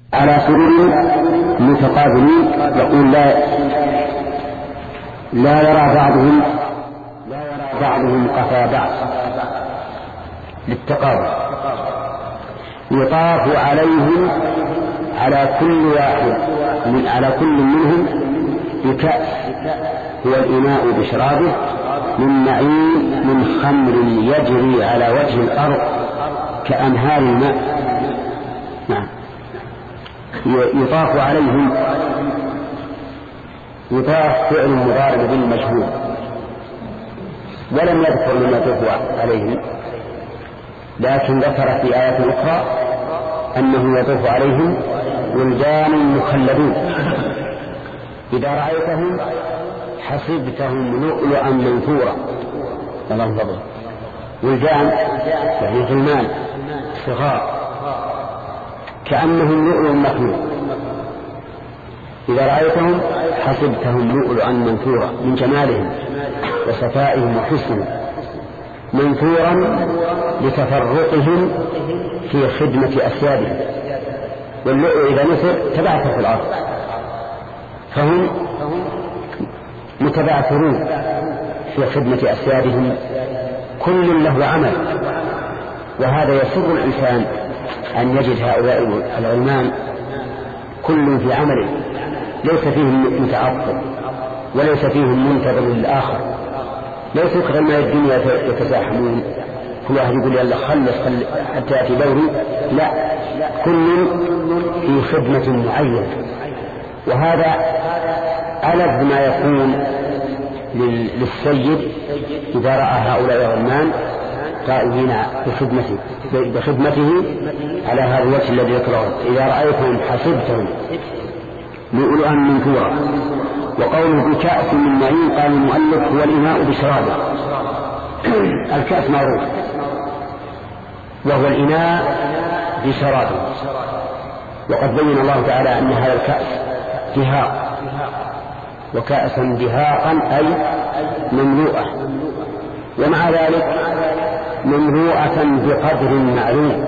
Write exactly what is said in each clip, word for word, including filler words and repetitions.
على سرر متقابلين، يقول لا لا يرى بعضهم لا يرى بعضهم قفا بعض للتقابل. يطاف عليهم على كل واحد من على كل منهم بكأس هو الإناء بشرابه من معين من خمر يجري على وجه الأرض كأنهار الماء. نعم. يطاف عليهم، يطاف فعل مضارع بالمجهول، ولم يذكر من يطوف عليهم، لكن ذكر في آيات أخرى أنه يطوف عليهم ولدان مخلدون إذا رأيتهم حسبتهم لؤلؤا منثورا. الله فضل. ولدان يعني غلمان صغار كأنهم لؤلؤ مكنون، إذا رأيتهم حسبتهم لؤلؤا منثورا من جمالهم وصفائهم وحسنهم، منثورا لتفرقهم في خدمة أسيادهم، واللؤلؤ إذا نثر تبعثر في الأرض، فهم متبعثرون في خدمة أسيادهم، كل له عمل. وهذا يسر الإنسان أن يجد هؤلاء الغلمان كل في عمله، ليس فيهم متعطل وليس فيهم منتظر للآخر، ليس كغلمان الدنيا يتزاحمون كل واحد يقول يلا خلص حتى يأتي دوري، لا، كل في خدمة معينة. وهذا ألذ ما يكون للسيد إذا رأى هؤلاء الغلمان قائمين بخدمته بخدمته على هذا الوجه الذي يكرهه. إذا رأيتهم حسبتهم لؤلؤا منثورا. وقوله بكأس من معين قال المؤلف هو الإناء بشرابه. الكأس معروف وهو الإناء بشرابه، وقد بين الله تعالى أن هذا الكأس دهاق، وكأسا دهاقا أي مملوءة، ومع ذلك مملوءة بقدر معلوم،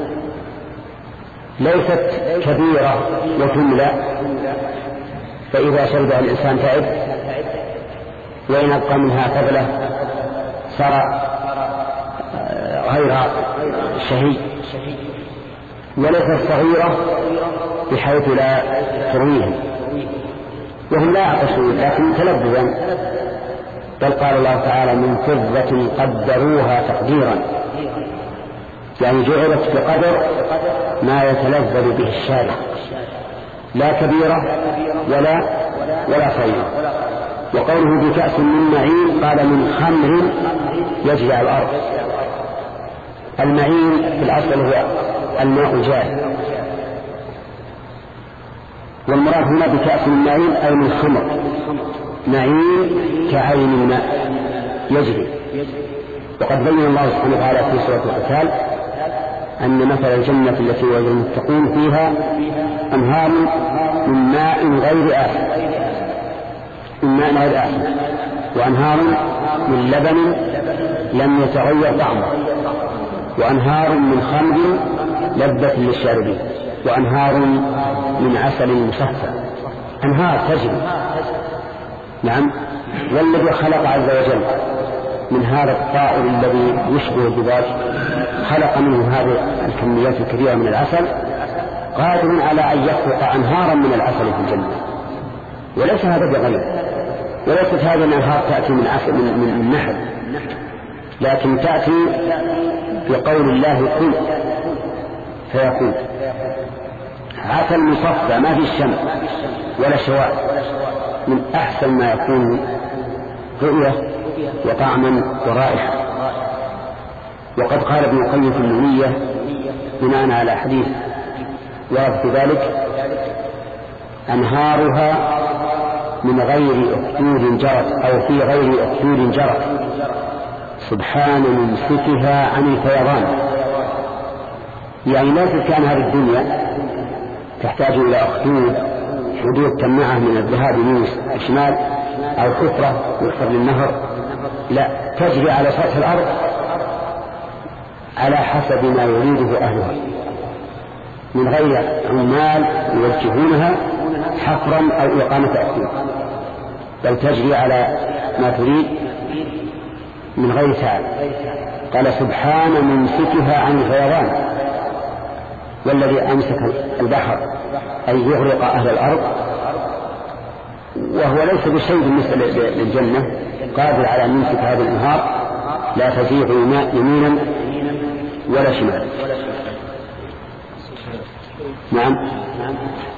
ليست كبيرة وتملأ فإذا شربها الإنسان تعب وإن أبقى منها فضلة صار غير شهي، وليست صغيرة بحيث لا ترويهم، وهم لا يعطشون لكن تلبذا، بل قال الله تعالى من فضة قدروها تقديرا، يعني جعلت بقدر ما يتلذذ به الشارع، لا كبيرة ولا ولا صغيرة. وقوله بكأس من معين قال من خمر يجري على الأرض. المعين في الأصل هو الماء الجاري، والمراد هنا بكأس من معين أي من خمر، معين كعين الماء يجري. وقد بين الله سبحانه وتعالى في سورة القتال أن مثل الجنة التي وعد المتقون فيها أنهار من ماء غير آسن من ماء غير آسن وأنهار من لبن لم يتغير طعمه، وأنهار من خمر لذة للشاربين، وأنهار من عسل مصفى. أنهار تجري. نعم. والذي خلق عز وجل من هذا الطائر الذي يشبه الذباب خلق منه هذه الكميات الكبيرة من العسل، قادر على أن يخلق أنهارا من العسل في الجنة. وليس هذا بغير، وليست هذه الأنهار تأتي من عسل من, من, من نحل، لكن تأتي بقول الله كن فيكون. عسل مصفى ما في الشمس ولا شواء، من أحسن ما يكون رؤية وطعما ورائحة. وقد قال ابن القيم في النونية بناء على حديث ورد في ذلك أنهارها من غير أخدود جرت أو في غير أخدود جرت سبحان ممسكها عن الفيضان. يعني لا كان هذه الدنيا تحتاج إلى أخدود حدود تمنعه من الذهاب من الشمال أو حفرة يحفر للنهر، لا، تجري على سطح الأرض على حسب ما يريده أهلها. من غير عمال يوجهونها حفرا أو إقامة أسير، بل تجري على ما تريد من غير تعب. قال سبحان ممسكها عن الفيضان، والذي أمسك البحر أي يغرق أهل الأرض، وهو ليس بشيء بالنسبة للجنة، قادر على أن يمسك هذه الأنهار لا تزيغ يمينا ولا شمالا. نعم. هنا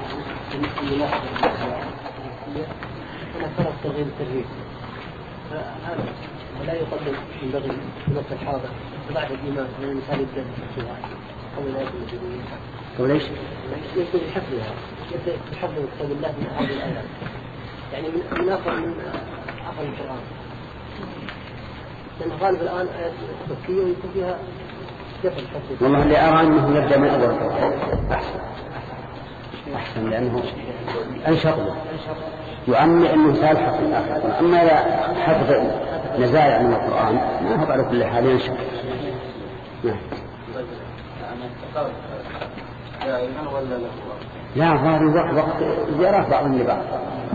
فرق تغيير الترهيب، فهذا لا يقدم ينبغي في وقت الحاضر ضعف الإيمان من الإنسان يبدأ بحفظها قبل لا يكون الجنوية. قبل إيش؟ يكون بحفظها، يبدأ بحفظ كتاب الله من هذه الآيات، يعني من آخر من آخر القرآن، لأن غالب الآن آيات مكية ويكون فيها جفل حفظ. والله اللي أرى أنه يبدأ من أول القرآن أحسن أحسن، لأنه أنشط له يؤمن أنه سيلحق في الآخرة. أما إذا حفظ نزايا من القرآن ما هو على كل حال ينشط. نعم. لا ظاهر وقت وقت زيارات بعضهم لبعض.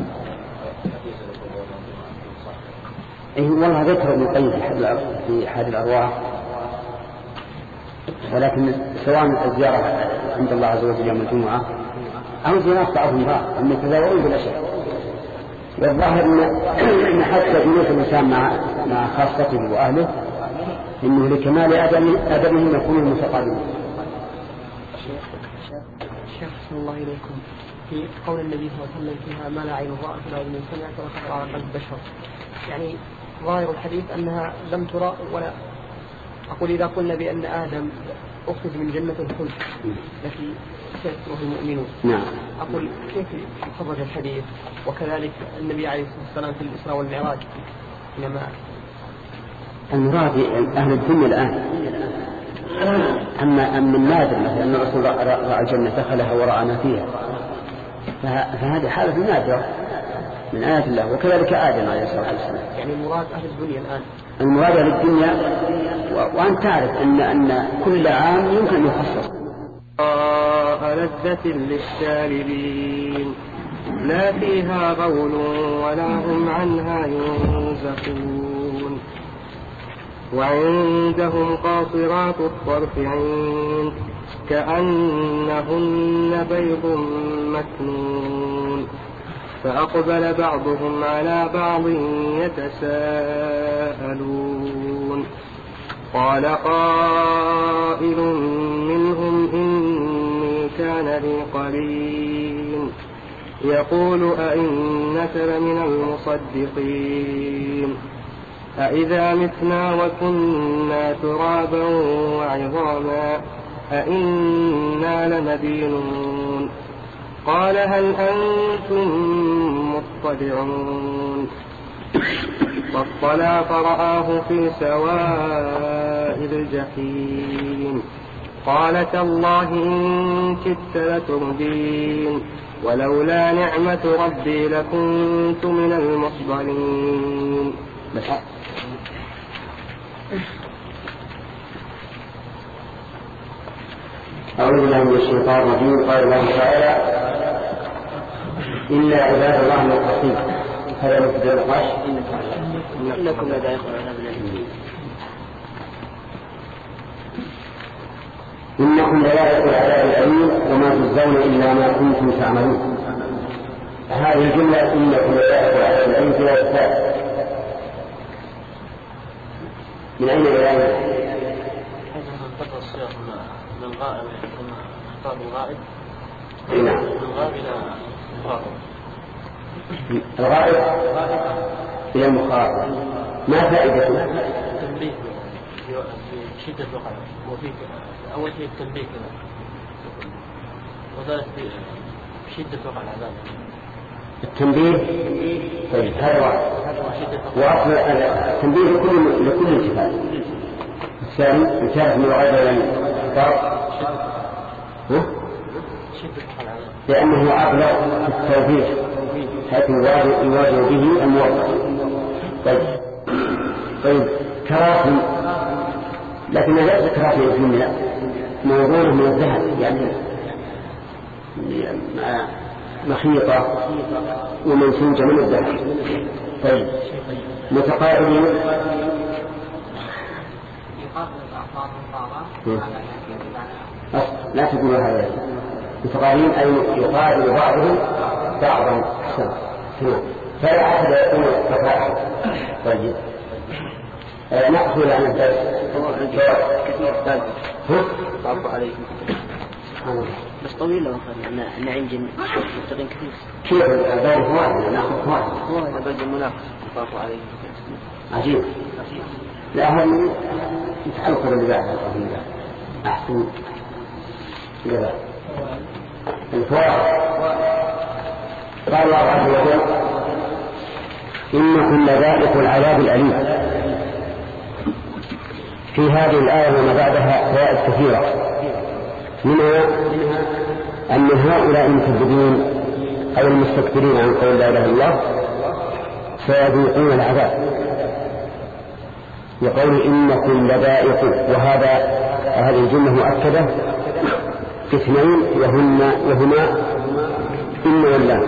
إيه والله ذكر ابن القيم في حاد الأرواح، ولكن سواء الزيارة عند الله عز وجل يوم الجمعة أو زيارات بعضهم بعض أن يتزاورون بالأشياء. والظاهر أن حتى جلوس الإنسان مع مع خاصته وأهله إنه لكمال أدبهم يكونون متقابلين. الشيخ صلى الله إليكم في قول النبي صلى الله عليه وسلم فيها ما لا عين رأت ولا أذن سمعت ولا خطر على قلب بشر، يعني ظاهر الحديث أنها لم ترى ولا. أقول إذا قلنا بأن آدم أخرج من جنة الخلد التي سيكره المؤمنون، نعم. أقول كيف خرج الحديث؟ وكذلك النبي عليه الصلاة والسلام في الإسراء والمعراج حينما المراد أهل الدنيا الآن. أما أما النادر مثلا أن الرسول رأى الجنة دخلها ورأى ما فيها، فهذه حالة نادرة من آيات الله. وكذلك آدم عليه الصلاة والسلام. يعني المراد أهل الدنيا الآن. المراد أهل الدنيا، وأن تعرف أن أن كل عام يمكن أن يخصص. لذة للشاربين لا فيها غول ولا هم عنها ينزفون. وعندهم قاصرات الطرف عين كأنهن بيض مكنون. فأقبل بعضهم على بعض يتساءلون. قال قائل منهم إني كان لي قرين يقول أئنك لمن المصدقين أئذا متنا وكنا ترابا وعظاما أئنا لمدينون. قال هل أنتم مطلعون؟ فاطلع فرآه في سواء الجحيم. قال تالله إن كدت لتردين ولولا نعمة ربي لكنت من المحضرين. أعوذ بالله من الشيطان الرجيم. قال الله تعالى إلا عباد الله المخلصين. هذا مبتدأ النقاش. إنكم لذائقون إنكم لذائقون العذاب الأليم وما تجزون إلا ما كنتم تعملون. هذه الجملة إنكم لذائقون العذاب الأليم فيها إثبات. من أين إلى أين؟ انتقل الصيغ من الغائب ثم خطاب الغائب. نعم. من الغائب إلى المخاطب. الغائب إلى المخاطب. ما فائدته؟ التنبيه بشدة وقع وفي أول شيء التنبيه كذا وذلك بشدة وقع العذاب. التنبيه طيب هذا واحد. وأصل التنبيه لكل لكل الصفات. الثاني الثالث من الغائب إلى المخاطب لأنه أبلغ في التوفيق حيث يواجه به الموظف. طيب طيب كراسي، لكن ليس كراسي الدنيا موضوع من الذهب، يعني مخيطة ومنسوجة من الذهب. طيب متقاربين لا تقول هذا متقاربين أي يقارب بعضهم بعضا. فلا أحد يكون تفاعل. طيب نأخذ عن الدرس كثير تعرف عليكم بس طويل لو أخذنا النعيم جن مستقيم كثير كيف البارح واحد نأخذ واحد هو يبدأ المنافس تعرف عليكم عجيب. لا هم يتحلقوا اللي بعد أحسن كذا الفوائد. قال الله عز وجل إنكم لذائق العذاب الأليم. في هذه الآية وما بعدها فوائد كثيرة، منها أن هؤلاء المكذبين أو المستكبرين عن قول لا إله إلا الله سيذوقون العذاب. يقول إنكم لذائق، وهذا هذه الجملة مؤكدة باثنين وهن وهما إن واللام.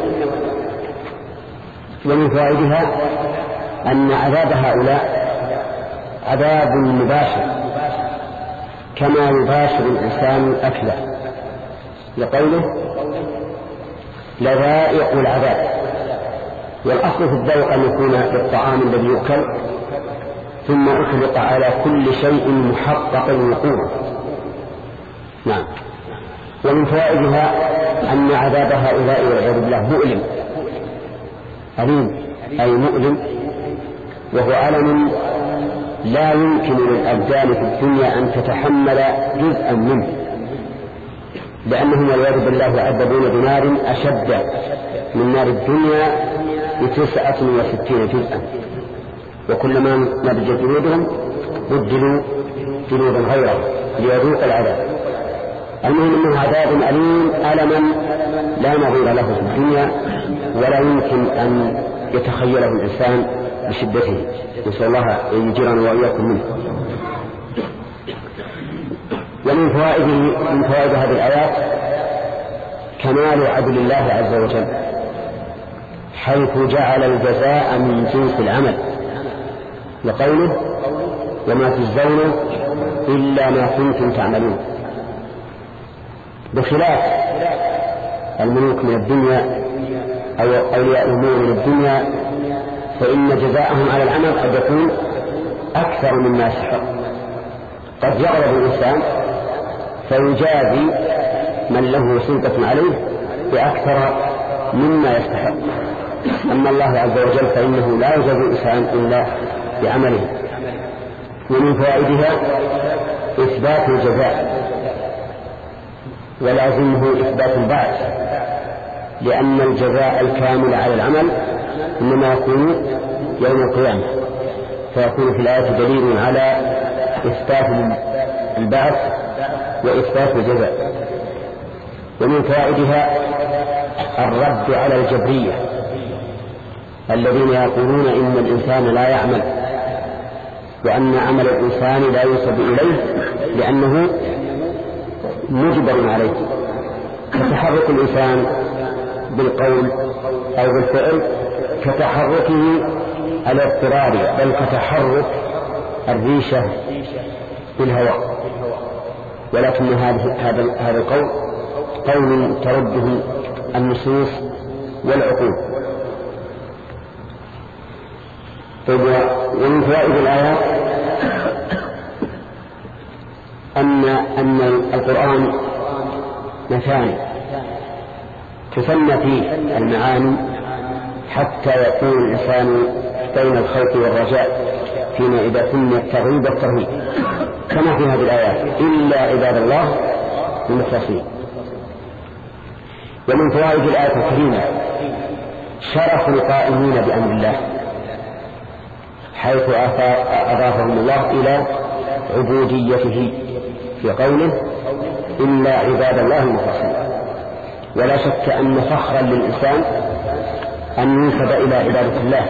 ومن فوائدها أن عذاب هؤلاء عذاب مباشر كما يباشر الإنسان أكله، لقوله لذائق العذاب. والأصل في الذوق أن يكون للطعام الذي يؤكل ثم أطلق على كل شيء محقق وقوع. نعم. ومن فوائدها أن عذاب هؤلاء والعياذ بالله مؤلم أليم أي مؤلم، وهو ألم لا يمكن للأبدان في الدنيا أن تتحمل جزءا منه، لأنهم والعياذ بالله يعذبون بنار أشد من نار الدنيا بتسعة وستين جزءا، وكلما نضجت جلودهم بدلوا جلودا غيره ليذوق العذاب. المهم أنه عذاب أليم ألما لا نظير له في الدنيا ولا يمكن أن يتخيله الإنسان بشدته. نسأل الله أن يجيرنا وإياكم منه. ومن فوائد من فوائد هذه الآيات كمال عدل الله عز وجل، حيث جعل الجزاء من جنس العمل، وقوله وما تجزون إلا ما كنتم تعملون، بخلاف الملوك من الدنيا أو أولياء الأمور من الدنيا فإن جزاءهم على العمل قد يكون أكثر مما يستحق. قد يغلب الإنسان فيجازي من له سلطة عليه بأكثر مما يستحق، أما الله عز وجل فإنه لا يجازي الإنسان إلا بعمله. ومن فوائدها إثبات الجزاء ولازمه إثبات البعث، لأن الجزاء الكامل على العمل إنما يكون يوم القيامة، فيكون في الآية دليل على إثبات البعث وإثبات الجزاء. ومن فوائدها الرد على الجبرية الذين يقولون إن الإنسان لا يعمل، وأن عمل الإنسان لا ينسب إليه لأنه مجبر عليه، فتحرك الإنسان بالقول أو بالفعل كتحركه الاضطراري، بل كتحرك الريشة بالهواء. ولكن هذا هذا القول قول ترده النصوص والعقول. ومن فوائد الآيات أن أن القرآن مثاني تسمى فيه المعاني حتى يكون الإنسان بين الخوف والرجاء فيما إذا سمي الترغيب والترهيب، كما في هذه الآيات إلا عباد الله المخلصين. ومن فوائد الآية الكريمة شرف القائمين بأمر الله، حيث أضافهم الله إلى عبوديته في قوله إلا عباد الله المخلصين. ولا شك أن فخرا للإنسان أن ينسب إلى عبادة الله،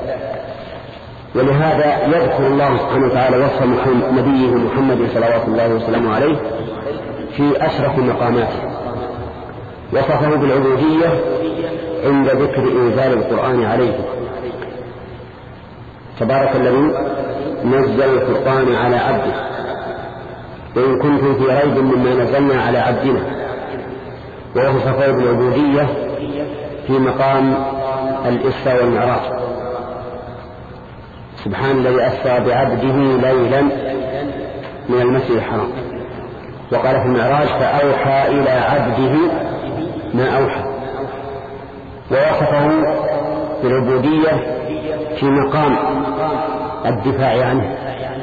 ولهذا يذكر الله سبحانه وتعالى وصف نبيه محمد صلوات الله وسلامه عليه في أشرف المقامات، وصفه بالعبودية عند ذكر إنزال القرآن عليه. تبارك الذي نزل القرآن على عبده وإن كنتم في ريب مما نزلنا على عبدنا، ووصفه بالعبودية في مقام الإسراء والمعراج. سبحان الذي أسرى بعبده ليلا من المسجد الحرام، وقال في المعراج فأوحى إلى عبده ما أوحى. ووصفه بالعبودية في مقام الدفاع عنه،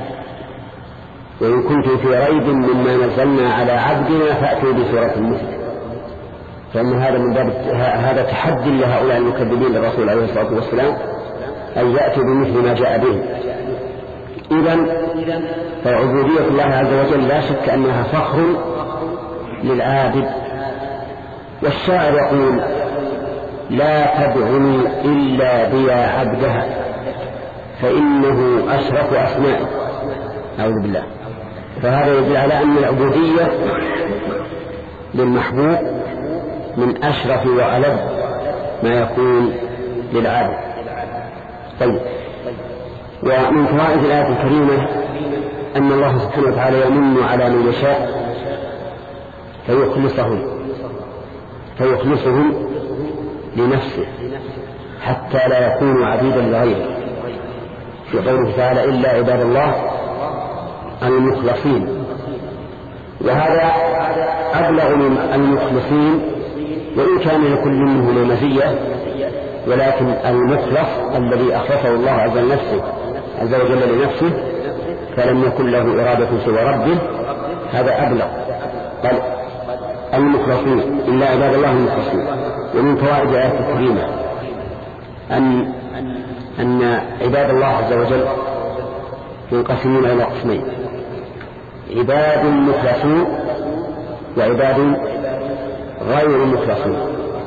وإن كنتم في ريب مما نزلنا على عبدنا فأتوا بسورة مثله. فإن هذا من باب هذا تحدي لهؤلاء المكذبين للرسول عليه الصلاة والسلام أن يأتوا بمثل ما جاء به. إذن فعبودية الله عز وجل لا شك أنها فخر للعابد. والشاعر يقول لا تدعني إلا بيا عبدها فإنه أشرف أسمائي. أعوذ بالله. فهذا يدل على أن العبودية للمحبوب من أشرف وألذ ما يكون للعابد. طيب، ومن فوائد الآية الكريمة أن الله سبحانه وتعالى يمن على من يشاء فيخلصهم فيخلصهم لنفسه حتى لا يكونوا عبيدا لغيره، في قوله تعالى إلا عباد الله المخلصين. وهذا أبلغ من المخلصين، وإن كان لكل منهما مزية، ولكن المخلص الذي أخلصه الله عز نفسه عز وجل لنفسه فلم يكن له إرادة سوى ربه، هذا أبلغ. قال المخلصين إلا عباد الله المخلصين. ومن فوائد الآية الكريمة أن أن عباد الله عز وجل ينقسمون إلى قسمين: عباد مخلصون وعباد غير مخلصون.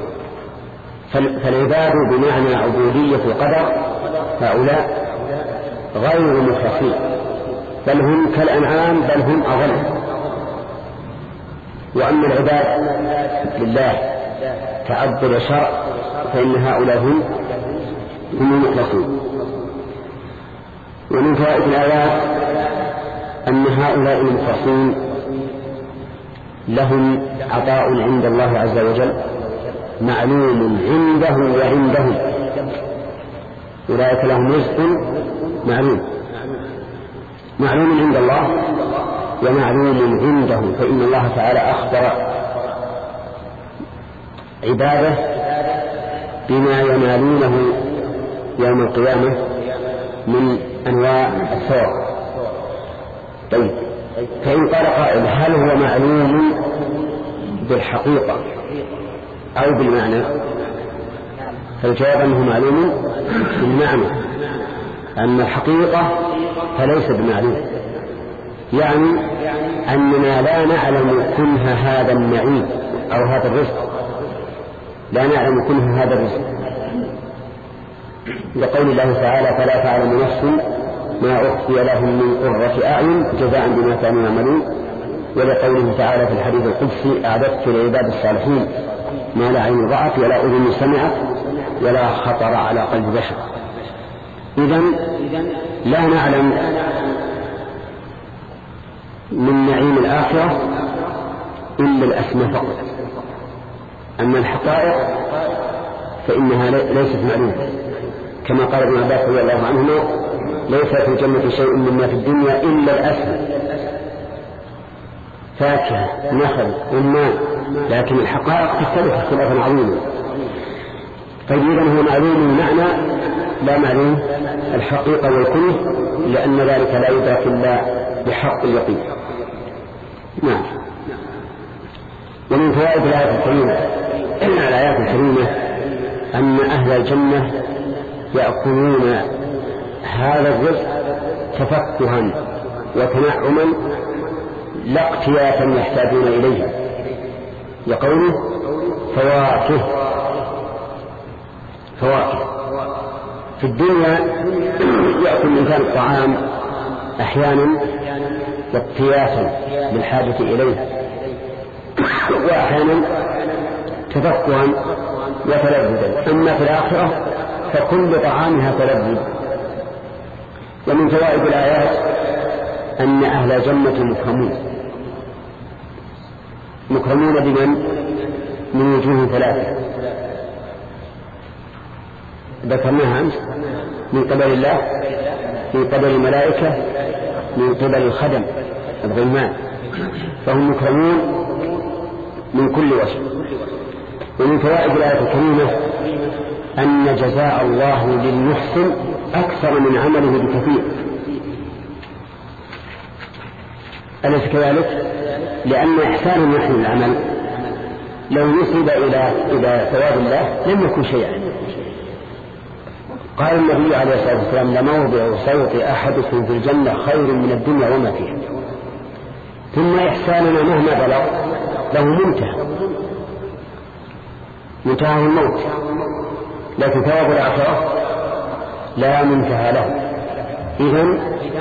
فالعباد بمعنى عبودية القدر هؤلاء غير مخلصين، بل هم كالأنعام بل هم أضل. وأما العباد لله تعبد شرع فإن هؤلاء هم هم المخلصون. ومن فوائد الآيات أن هؤلاء المخلصين لهم عطاء عند الله عز وجل معلوم عنده وعندهم، أولئك لهم رزق معلوم معلوم عند الله ومعلوم عنده. فإن الله تعالى أخبر عباده بما ينالونه يوم القيامة من أنواع الثواب. طيب، فإن قال قائل هل هو معلوم بالحقيقة أو بالمعنى؟ فالجواب أنه معلوم بالمعنى. أما الحقيقة فليس بمعلوم، يعني أننا لا نعلم كنه هذا النعيم أو هذا الرزق، لا نعلم كنه هذا الرزق، لقول الله تعالى فلا تعلم نفس ما أخفي لهم من قرة أعين جزاء بما كانوا يعملون. ولقوله تعالى في الحديث القدسي أعددت لعباد الصالحين ما لا عين رأت ولا أذن سمعت ولا خطر على قلب بشر. إذن لا نعلم من نعيم الآخرة إلا الأسماء فقط. أما الحقائق فإنها ليست معلومة، كما قال ابن عباس رضي الله عنهما ليس في الجنة شيء مما في الدنيا إلا الأسماء، فاكهة نخل رمان، لكن الحقائق تختلف اختلافا عظيما. طيب، إذن هو معلوم المعنى لا معلوم الحقيقة والكنه، لأن ذلك لا يدرك إلا بحق اليقين. نعم. ومن فوائد الآيات الكريمة الآيات الكريمة أن أهل الجنة يأكلون هذا الرزق تفكها وتنعما لا اقتياتا يحتاجون إليه، يقوله فواكه فواكه. في الدنيا يأكل الإنسان الطعام أحيانا اقتياتا للحاجة إليه، وأحيانا تفقها وتلذذا. أما في الآخرة فكل طعامها تلذذ. ومن فوائد الآيات أن أهل الجنة مكرمون مكرمون بمن؟ من وجوه ثلاثة ذكرناها أمس: من قبل الله، من قبل الملائكة، من قبل الخدم الغلمان، فهم مكرمون من كل وجه. ومن فوائد الآية الكريمة أن جزاء الله للمحسن أكثر من عمله بكثير. أليس كذلك؟ لأن إحسان يحسن العمل لو نسب إلى إلى ثواب الله لم يكن شيئا. قال النبي عليه الصلاة والسلام: لموضع صوت أحدكم في الجنة خير من الدنيا وما فيها. ثم إحساننا مهما بلغ له منتهى، منتهى الموت، لكن ثواب الآخرة لا منتهى له. إذن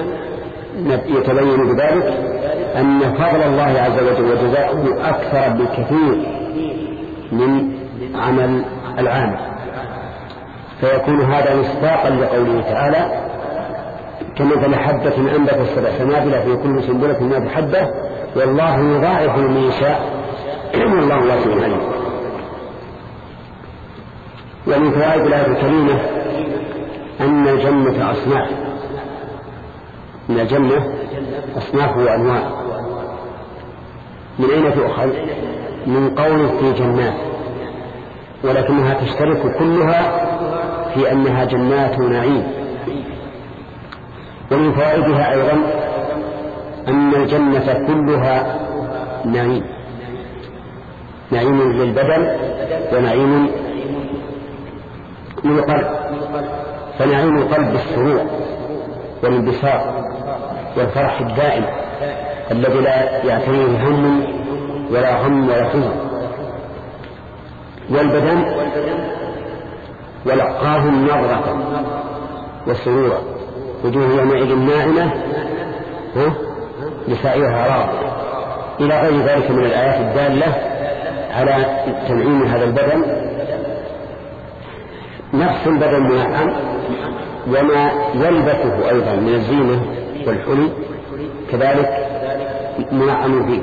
يتبين بذلك أن فضل الله عز وجل وجزاؤه أكثر بكثير من عمل العامل، فيكون هذا مصداقا لقوله تعالى: كمثل حبة أنبتت سبع سنابل في كل سنبلة مئة حبة والله يضاعف لمن يشاء والله واسع عليم. ومن فوائد الآية الكريمة أن الجنة أصناف، من الجنة أصناف وأنواع. من أين تؤخذ؟ من قول في جنات، ولكنها تشترك كلها في أنها جنات نعيم. ومن فوائدها أيضا أن الجنة كلها نعيم، نعيم للبدن ونعيم للقلب. فنعيم القلب بالسرور والانبساط والفرح الدائم الذي لا يعتريه هم ولا غم ولا حزن. والبدن ولقاهم نظرة وسرورا، وجوه يومئذ ناعمة لسعيها راضية، إلى غير ذلك من الآيات الدالة على تنعيم هذا البدن. نفس البدن منعم، وما يلبسه أيضا من الزينة والحلي كذلك منعم فيه.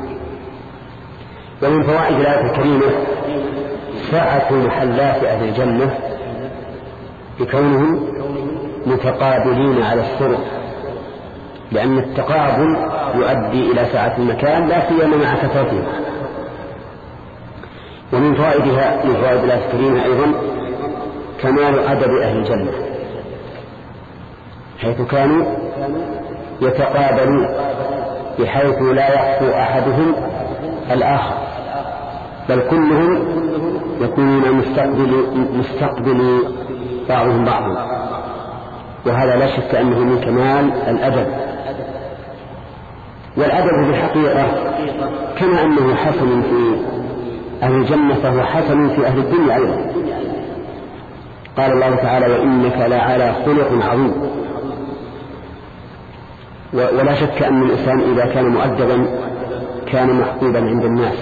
ومن فوائد الآية الكريمة سعة محلات أهل الجنة بكونهم متقابلين على السرر، لأن التقابل يؤدي إلى سعة المكان لا سيما مع كثرته. ومن فوائدها من فوائد الآية الكريمة أيضا كمال أدب أهل الجنة، حيث كانوا يتقابلون بحيث لا يخفو أحدهم الآخر، بل كلهم يكونون مستقبل مستقبل بعضهم بعضا، وهذا لا شك أنه من كمال الأدب. والأدب بالحقيقة كما أنه حسن في أهل الجنة فهو حسن في أهل الدنيا أيضا. قال الله تعالى: وإنك لعلى خلق عظيم. ولا شك أن الإنسان إذا كان مؤدبا كان محبوبا عند الناس.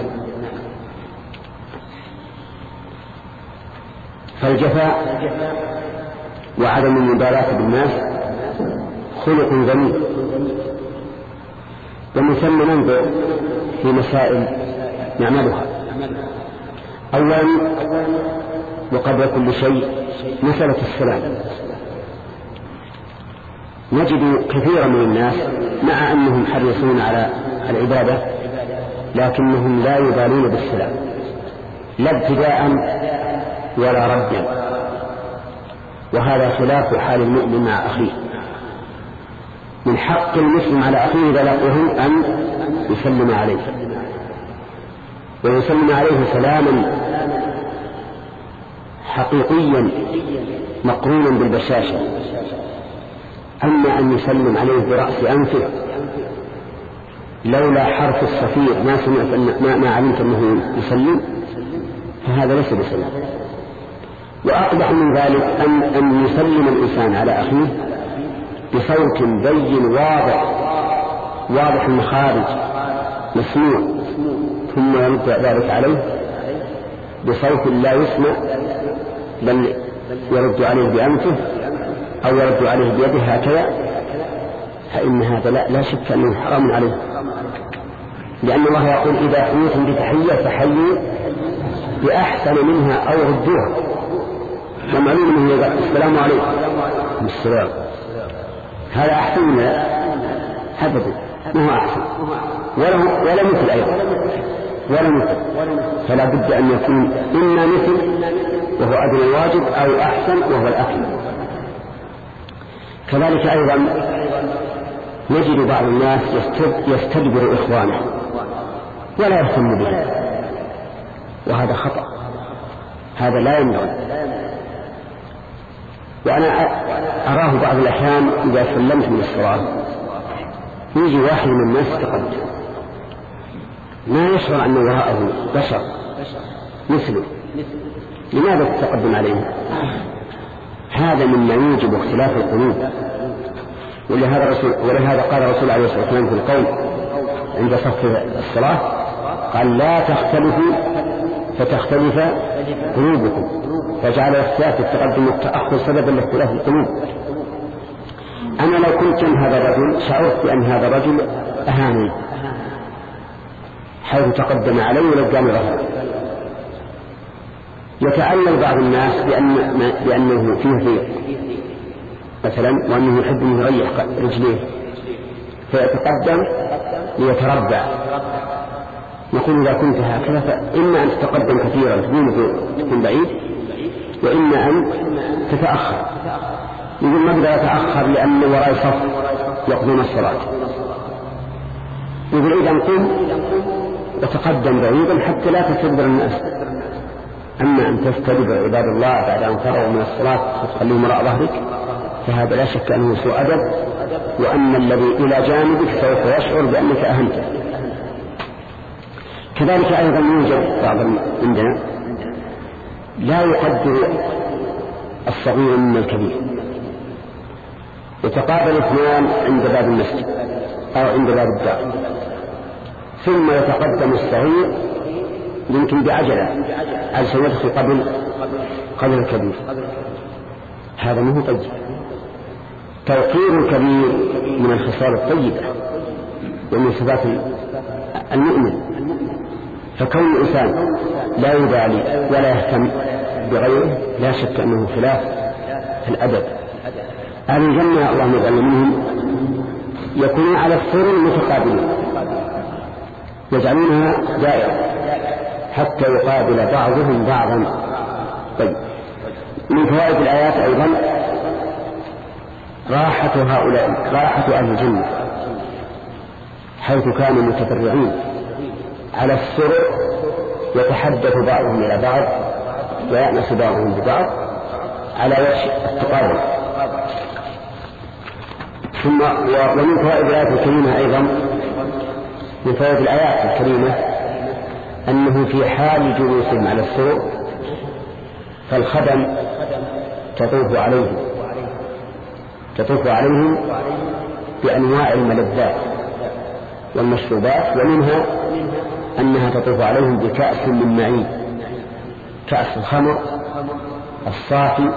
فالجفاء وعدم المبالاة بالناس خلق ذميم. ومن ثم ننظر في مسائل نعملها. أولا وقبل كل شيء مسألة السلام. نجد كثيرا من الناس مع أنهم حريصون على العبادة لكنهم لا يبالون بالسلام، لا ابتداء ولا ردا، وهذا خلاف حال المؤمن مع أخيه. من حق المسلم على أخيه إذا لقيه أن يسلم عليه، ويسلم عليه سلاما حقيقيا مقرونا بالبشاشة. أما أن يسلم عليه برأس أنفه لولا حرف الصفير ما سمعت ما, ما علمت أنه يسلم، فهذا ليس بسلام. وأقبح من ذلك أن, أن يسلم الإنسان على أخيه بصوت بين واضح واضح المخارج مسموع، ثم يرد ذلك عليه بصوت لا يسمع بل يرد عليه بأنفه أو يرد عليه بيده هكذا، فإن هذا لا, لا شك أنه حرام عليه، لأن الله يقول إذا حييتم بتحية فحيوا بأحسن منها أو ردوها، ومعلوم منه يقول السلام عليكم السلام، هذا أحسن من أبدا، ما هو أحسن ولا, ولا مثل أيضا ولا مثل، فلا بد أن يكون إما مثل وهو أدنى الواجب أو أحسن وهو الأكمل. كذلك أيضا نجد بعض الناس يستدبر إخوانه ولا يهتم به، وهذا خطأ، هذا لا ينبغي. وأنا أراه بعض الأحيان إذا سلمت من الصلاة يجي واحد من الناس تقدم ما يشعر أن وراءه بشر مثله، لماذا تتقدم عليه؟ هذا مما يوجب اختلاف القلوب. ولهذا, رسول ولهذا قال الرسول عليه الصلاة والسلام في القول عند صف الصلاة قال لا تختلفوا فتختلف قلوبكم، فجعل اختلاف التقدم والتأخر سببا لاختلاف القلوب. أنا لو كنت من هذا الرجل شعرت بأن هذا الرجل أهاني حيث تقدم علي ولقاني ظهره. يتعلم بعض الناس بأن بأنه فيه ضيق مثلا، وأنه يحب أن يريح رجليه فيتقدم ليتربع. نقول إذا كنت هكذا فإما أن تتقدم كثيرا تكون بعيد، وإما أن تتأخر. يقول ما أقدر أتأخر لأن وراي صف يقضون الصلاة. يقول إذا قم وتقدم بعيدا حتى لا تستدبر الناس. أما أن تستدبر عباد الله بعد أن فرغوا من الصلاة وتخليهم وراء ظهرك فهذا لا شك أنه سوء أدب، وأن الذي إلى جانبك سوف يشعر بأنك أهنته. كذلك أيضا يوجد بعض عندنا لا يقدر الصغير من الكبير. يتقابل اثنان عند باب المسجد أو عند باب الدار، ثم يتقدم الصغير يمكن بعجلة عشان يدخل قبل قبل الكبير. هذا ما هو طيب. توقير الكبير من الخصال الطيبة ومن صفات المؤمن، فكون الإنسان لا يبالي ولا يهتم بغيره لا شك أنه خلاف الأدب. أهل الجنة اللهم اجعلنا منهم يكونون على السر المتقابلين يجعلونها دائرة حتى يقابل بعضهم بعضا. طيب، من فوائد الآيات أيضا راحة هؤلاء، راحة أهل الجنة حيث كانوا متفرعين على السر يتحدث بعضهم إلى بعض ويأنس بعضهم ببعض على وجه التقابل. ثم ومن فوائد الآيات الكريمة أيضا من فوائد الآيات الكريمة أنه في حال جلوسهم على السرر فالخدم تطوف عليهم تطوف عليهم بأنواع الملذات والمشروبات، ومنها أنها تطوف عليهم بكأس من معين، كأس الخمر الصافي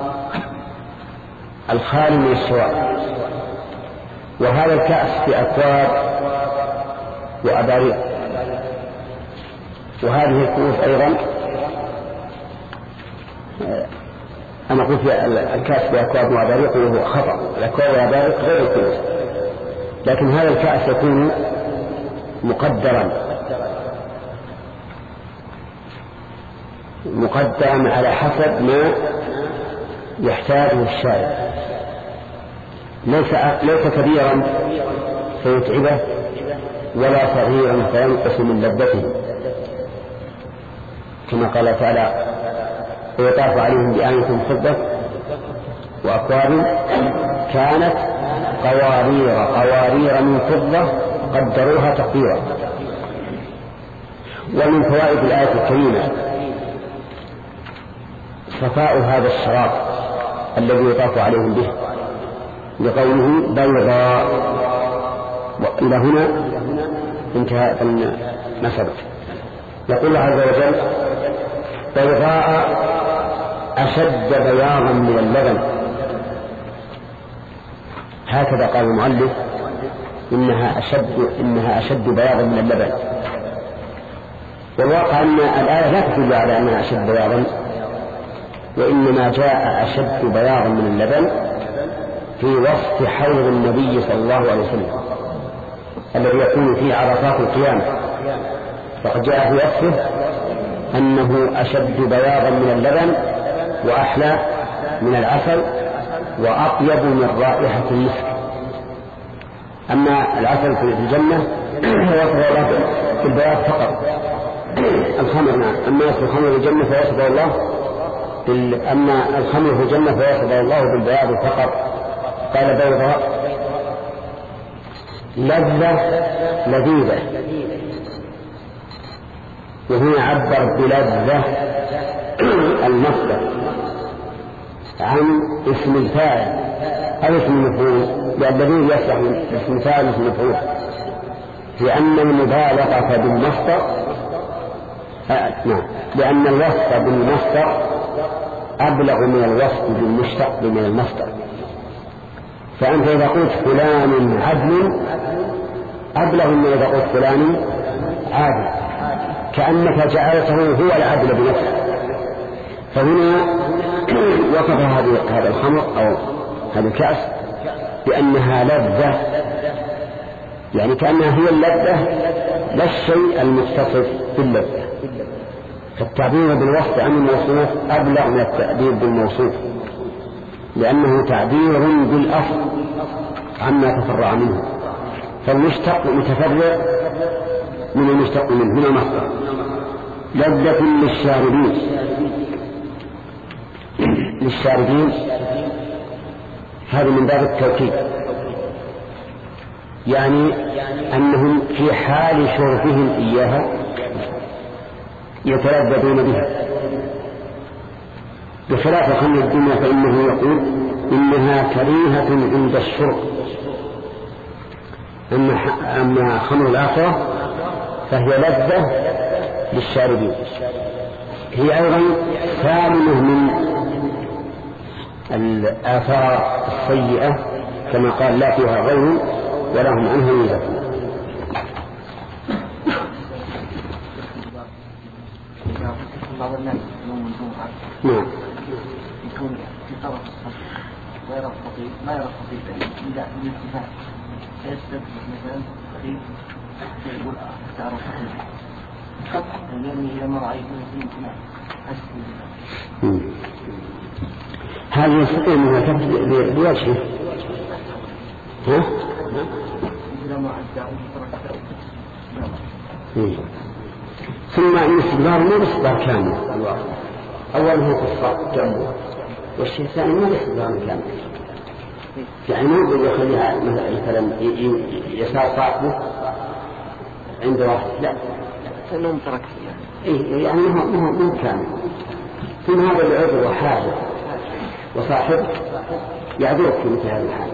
الخالي من الشوائب. وهذا الكأس في أكواب وأباريق. وهذه الكؤوس أيضا أنا أقول في الكأس بأكواب وأباريق وهو خطأ، الأكواب وأباريق غير الكؤوس، لكن هذا الكأس يكون مقدرا مقدرا على حسب ما يحتاجه الشارب، ليس ليس كبيرا فيتعبه ولا صغيرا فينقص من لذته، كما قال تعالى ويطاف عليهم بآنية فضة وأكواب كانت قوارير قوارير من فضة قدروها تقديرا. ومن فوائد الآية الكريمة صفاء هذا الشراب الذي يطاف عليهم به لقوله بيضاء، وإلى هنا انتهى ما سبق. يقول الله عز وجل بيضاء أشد بياضا من اللبن. هكذا قال المؤلف إنها أشد, إنها أشد بياضا من اللبن. والواقع أن الآية لا تدل على أنها أشد بياضا، وإنما جاء أشد بياضا من اللبن في وصف حوض النبي صلى الله عليه وسلم الذي يكون فيه عرفات القيامة، فقد جاء في وصفه أنه أشد بياضا من اللبن وأحلى من العسل وأطيب من رائحة المسك. أما العسل في الجنة فوصفه الله في البياض فقط. الخمر نعم، أما الخمر في الجنة فوصفه الله أما الخمر في الجنة فوصفه الله بالبياض فقط. قال بيضاء لذة لذيذة، وهنا عبر بلذة المصدر عن اسم الفاعل أو اسم المفعول، لأن الذي يصلح اسم الفاعل اسم المفعول، لأن المبالغة بالمصدر آه نعم لأن الوصف بالمصدر أبلغ من الوصف بالمشتق من المصدر. فأنت إذا قلت فلان عدل أبلغ من إذا قلت فلان عادل، كأنك جعلته هو العدل بنفسه. فهنا وصف هذا الخمر أو هذا الكأس بأنها لذة، يعني كأنها هي اللذة لا الشيء المتصف باللذة. فالتعبير بالوصف عن الموصوف أبلغ من التعبير بالموصوف، لأنه تعبير بالأصل عما تفرع منه. فالمشتق متفرع من المشتق منه من المصدر. لذة للشاربين للشاربين هذا من باب التوكيد، يعني أنهم في حال شربهم إياها يتلذذون بها، بخلاف خمر الدنيا فإنه يقول إنها كريهة عند الشرب. أما خمر الآخرة فهي لذة للشاربين. هي أيضا سالمة من الآثار السيئة كما قال لا فيها غير ولا هم عنها ينزفون. بعض الناس يوم الجمعة نعم يكون في طرف الصف ويرى الخطيب ما يرى الخطيب إلا بالاتفاق، فيستدرك مثلا خطيب يقول تعرف الخطيب يعني إذا ما رأيت يمكن أسفل. هذه يستطيع منها تبدأ بوجهه ها؟ إذا ما أدعوا ثم الاستدبار مو باستدبار كامل. أول هو قصة جنبه، والشيء الثاني مو باستدبار كامل، يعني مو يخليها مثلا يسار صاحبه عند واحد، لا أنهم ترك يعني يعني مو مو مو كامل. ثم هذا العذر وحاجة وصاحب يعذرك في مثل هذه الحال.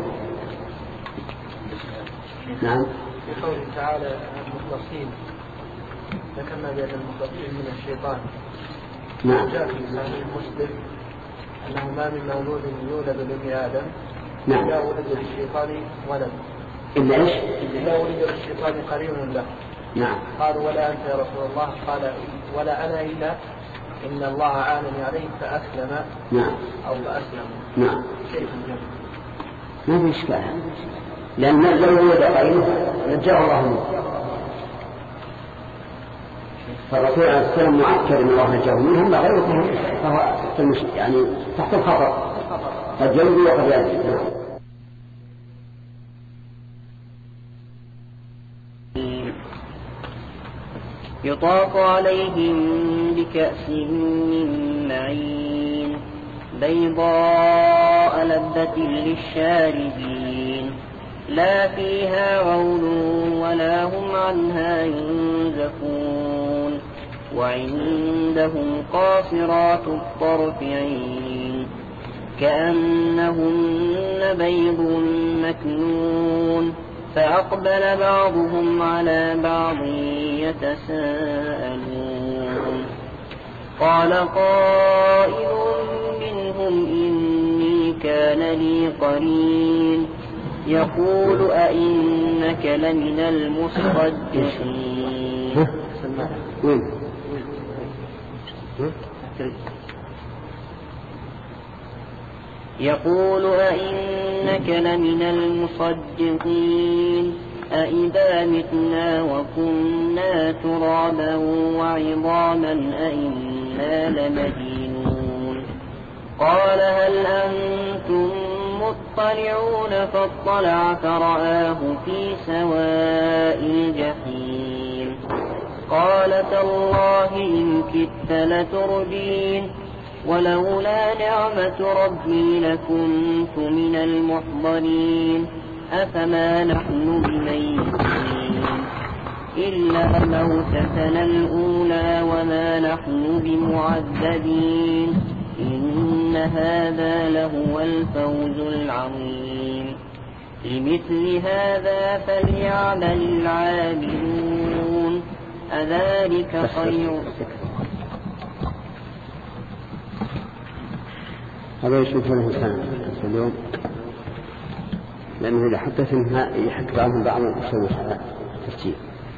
نعم. في قوله تعالى المخلصين ذكرنا بأن المخلصين من الشيطان. نعم. جاء في صحيح مسلم أنه ما من مولود يولد لابن آدم نعم. إلا ولد للشيطان ولد. إلا إيش؟ إلا ولد للشيطان قرين له. نعم. قالوا ولا أنت يا رسول الله؟ قال ولا أنا إلا إن الله عانني عليه فأسلم. نعم. أو فأسلم. نعم. كيف الجمع؟ ما في إشكال، لأن لو ولد قرينه نجاه الله منه. فالرسول عليه السلام مؤكد ان الله نجاه منهم، لا غيره فهو يعني تحت الخطر قد يلقي وقد يلقي. يطاف عليهم بكأس من معين بيضاء لذة للشاربين لا فيها غول ولا هم عنها ينزفون وعندهم قاصرات الطرف عين كأنهن بيض مكنون فأقبل بعضهم على بعض يتساءلون. قال قائل منهم إني كان لي قرين يقول أئنك لمن المصدقين يقول أئنك لمن المصدقين أئذا متنا وكنا ترابا وعظاما أئنا لمدينون قال هل أنتم مطلعون فاطلع فرآه في سواء الجحيم قال تالله إن كدت لتردين ولولا نعمة ربي لكنت من المحضرين أفما نحن بميتين إلا موتتنا الأولى وما نحن بمعذبين إن هذا لهو الفوز العظيم لمثل هذا فليعمل العاملون أذلك خير. هذا يشوف له سنة اليوم لأنه إذا حدث إنها يحك بعضهم بعض يسوي هذا تفسير.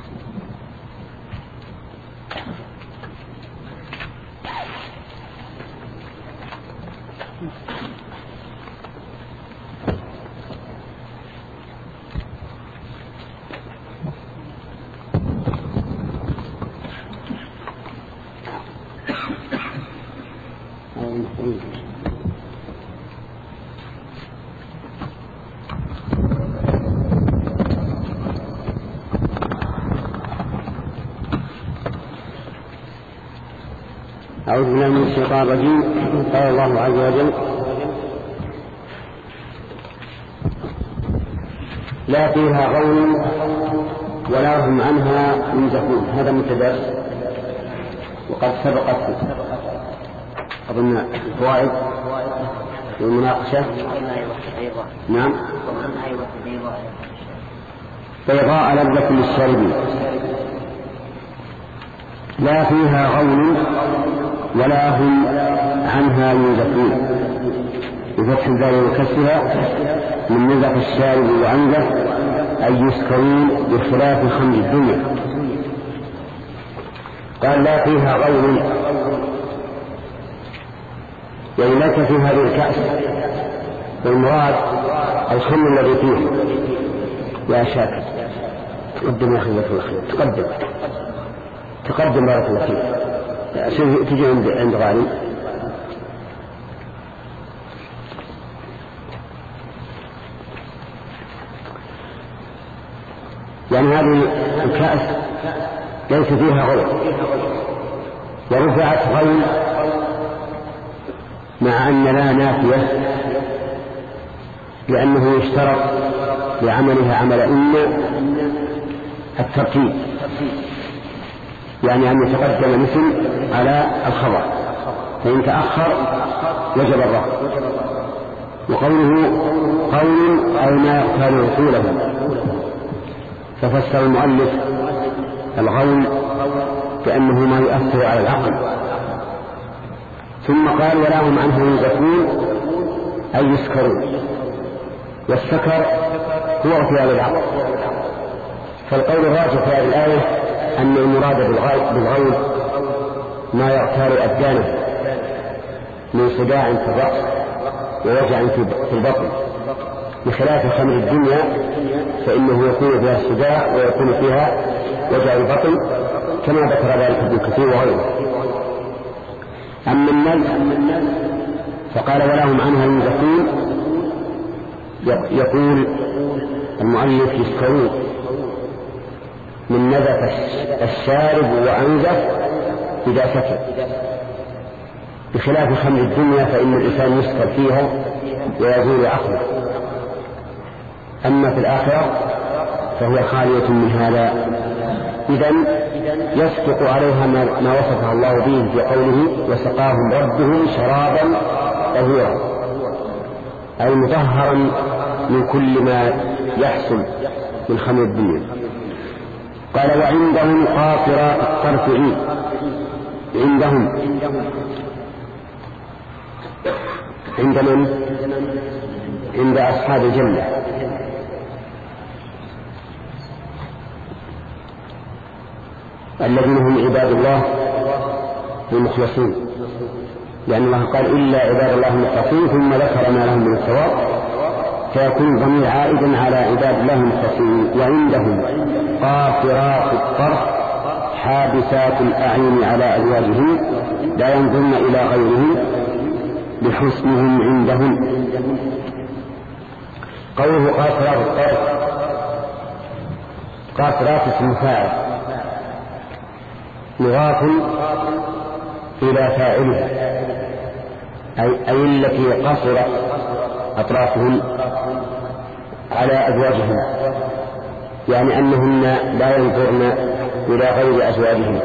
أعوذ بالله من الشيطان الرجيم. قال الله عز وجل لا فيها غول ولا هم عنها ينزفون. هذا مبتدأ وقد سبقت أظن الفوائد والمناقشة. نعم. بيضاء لذة للشاربين لا فيها غول ولا هم عنها ينزفون بفتح الدال وكسرها من نزف الشارب وعنزف أي يسكرون بخلاف خمر الدنيا. قال لا فيها غول يعني ليس في هذه الكأس والمراد الخمر الذي فيه. يا شاكر تقدم يا أخي الخير تقدم تقدم بارك الله فيك. تجي عند عند غالي. يعني هذه الكأس ليس فيها غول ورفعت غول مع أن لا نافية لأنه يشترط لعملها عمل إن الترتيب يعني أن يتقدم مثل على الخبر فإن تأخر وجب الرفع. وقوله قول أو ما يختار عقوله ففسر المؤلف الغول بأنه ما يؤثر على العقل ثم قال ولا هم عنه ينزفون أي يسكرون والسكر هو اغتيال العقل. فالقول الراجح في هذه الآية أن المراد بالغول ما يغتال أبدانه من صداع في الرأس ووجع في البطن بخلاف خمر الدنيا فإنه يكون فيها الصداع ويكون فيها وجع البطن كما ذكر ذلك ابن كثير وغيره. أما النزع فقال ولا هم عنها ينزفون يقول المؤلف يسكرون من نزف الشارب وأنزف إذا سكر بخلاف خمر الدنيا فإن الإنسان يسكر فيها ويزول عقله. أما في الآخرة فهي خالية من هذا. إذن يصدق عليها ما وصفها الله به في قوله وسقاهم ربهم شرابا طهورا أي مطهرا من كل ما يحصل من خمر الدنيا. قال وعندهم قاصرات الطرف عين عندهم عند من؟ عند أصحاب الجنة. الذين هم عباد الله المخلصين، لأن الله قال إلا عباد الله المخلصين ثم ذكر ما لهم من الثواب، فيكون ضمير عائدا على عباد الله المخلصين. وعندهم قاصرات الطرف حابسات الأعين على أزواجهم لا ينظرن إلى غيره لحسنهم عندهم. قوله قاصرات الطرف، قاصرات اسم فاعل مضاف إلى فاعلها، أي, أي التي قصرت أطرافهم على أزواجهم، يعني أنهن لا ينظرن إلى غير أزواجهم.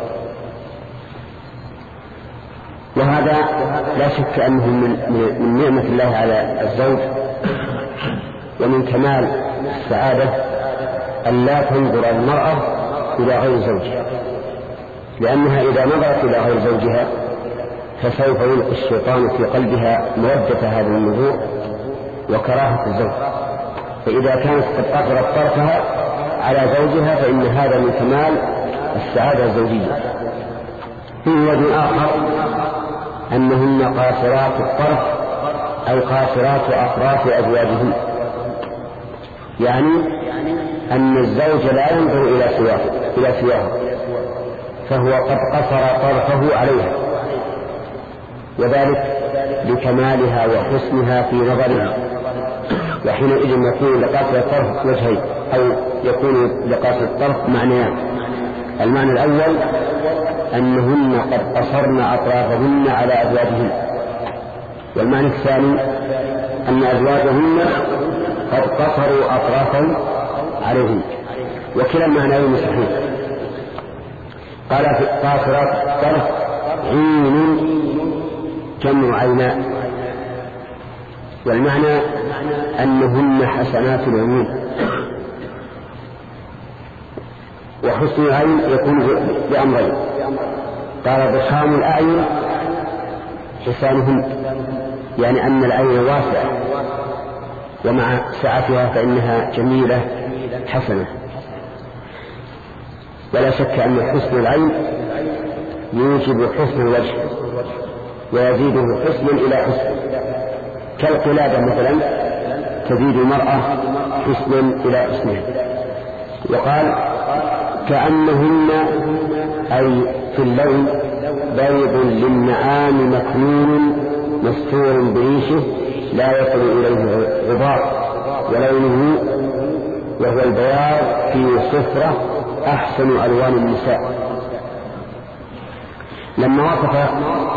وهذا لا شك أنه من نعمة الله على الزوج ومن كمال السعادة أن لا تنظر المرأة إلى غير زوجها، لأنها إذا نظرت إلى غير زوجها فسوف يلقي الشيطان في قلبها مودة هذا النظور وكراهة الزوج، فإذا كانت قد أغرت طرفها على زوجها فإن هذا من كمال السعادة الزوجية. في وجه آخر أنهن قاصرات الطرف أي قاصرات أطراف أزواجهن، يعني أن الزوج لا ينظر إلى سواه إلى سواه فهو قد قصر طرفه عليها، وذلك لكمالها وحسنها في نظرها. وحينئذ يكون لقاصر الطرف وجهين، أو يكون لقاصر الطرف معنيان. المعنى الأول أنهن قد قصرن أطرافهن على أزواجهن، والمعنى الثاني أن أزواجهن قد قصروا أطرافهم عليهن، وكلا المعنيين صحيح. قال في قاصرات الطرف عين جمع عيناء، والمعنى أنهن حسنات العيون، وحسن العين يكون بأمرين. قال ضخام الأعين حسانهن، يعني أن العين واسعة ومع سعتها فإنها جميلة حسنة. ولا شك أن حسن العين يوجب حسن الوجه ويزيده حسنا إلى حسن، كالقلادة مثلا تزيد المرأة حسنا إلى حسنها. وقال كأنهن أي في اللون بيض للنعام مكنون مستور بريشه لا يصل إليه غبار، ولونه وهو البياض في صفرة أحسن ألوان النساء. لما وصف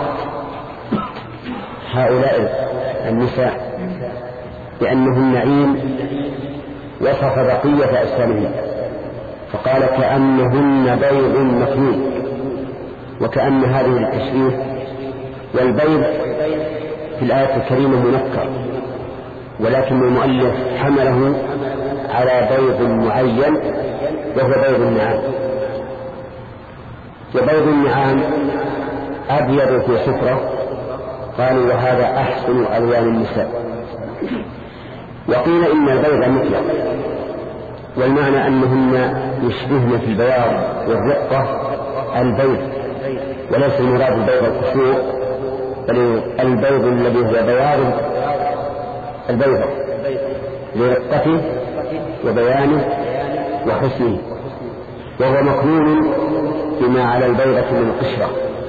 هؤلاء النساء بأنهن نعيم وصف بقية أجسامهن فقال كأنهن بيض مكنون، وكأن هذه التشبيه. والبيض في الآية الكريمة منكر، ولكن المؤلف حمله على بيض معين وهو بيض النعام، وبيض النعام أبيض في صفرة، قالوا وهذا أحسن ألوان النساء. وقيل إن البيض مطلق، والمعنى أنهن يشبهن في البياض والرقة البيض، وليس المراد البيض القصور، بل البيض الذي هو بياض البيضة لرقته وبيانه وحسنه، وهو مكنون بما على البيضة من القشرة.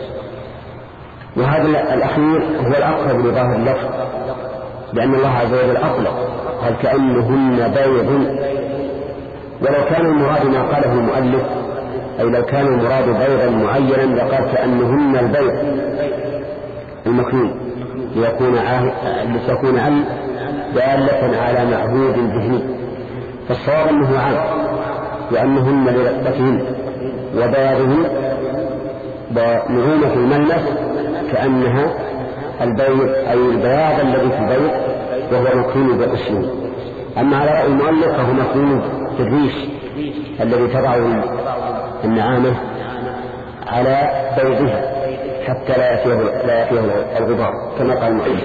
وهذا الأخير هو الأقرب لظاهر اللفظ، لأن الله عز وجل أطلق قال كأنهن بيض، ولو كان المراد ما قاله المؤلف أي لو كان المراد بيضا معينا لقال كأنهن البيض المكنون، ليكون لتكون عن دالة على معهود ذهني. فالصواب أنه عام، وأنهن لرقتهن وبياضهن ونعومة الملمس كأنها البيض أي البياض الذي في البيض وهو مكنون بقشره. أما على رأي المؤلف فهو مكنون في الريش الذي تضعه النعامة على بيضها، حتى لا يأتيه لا يأتيه الغبار كما قال المؤلف.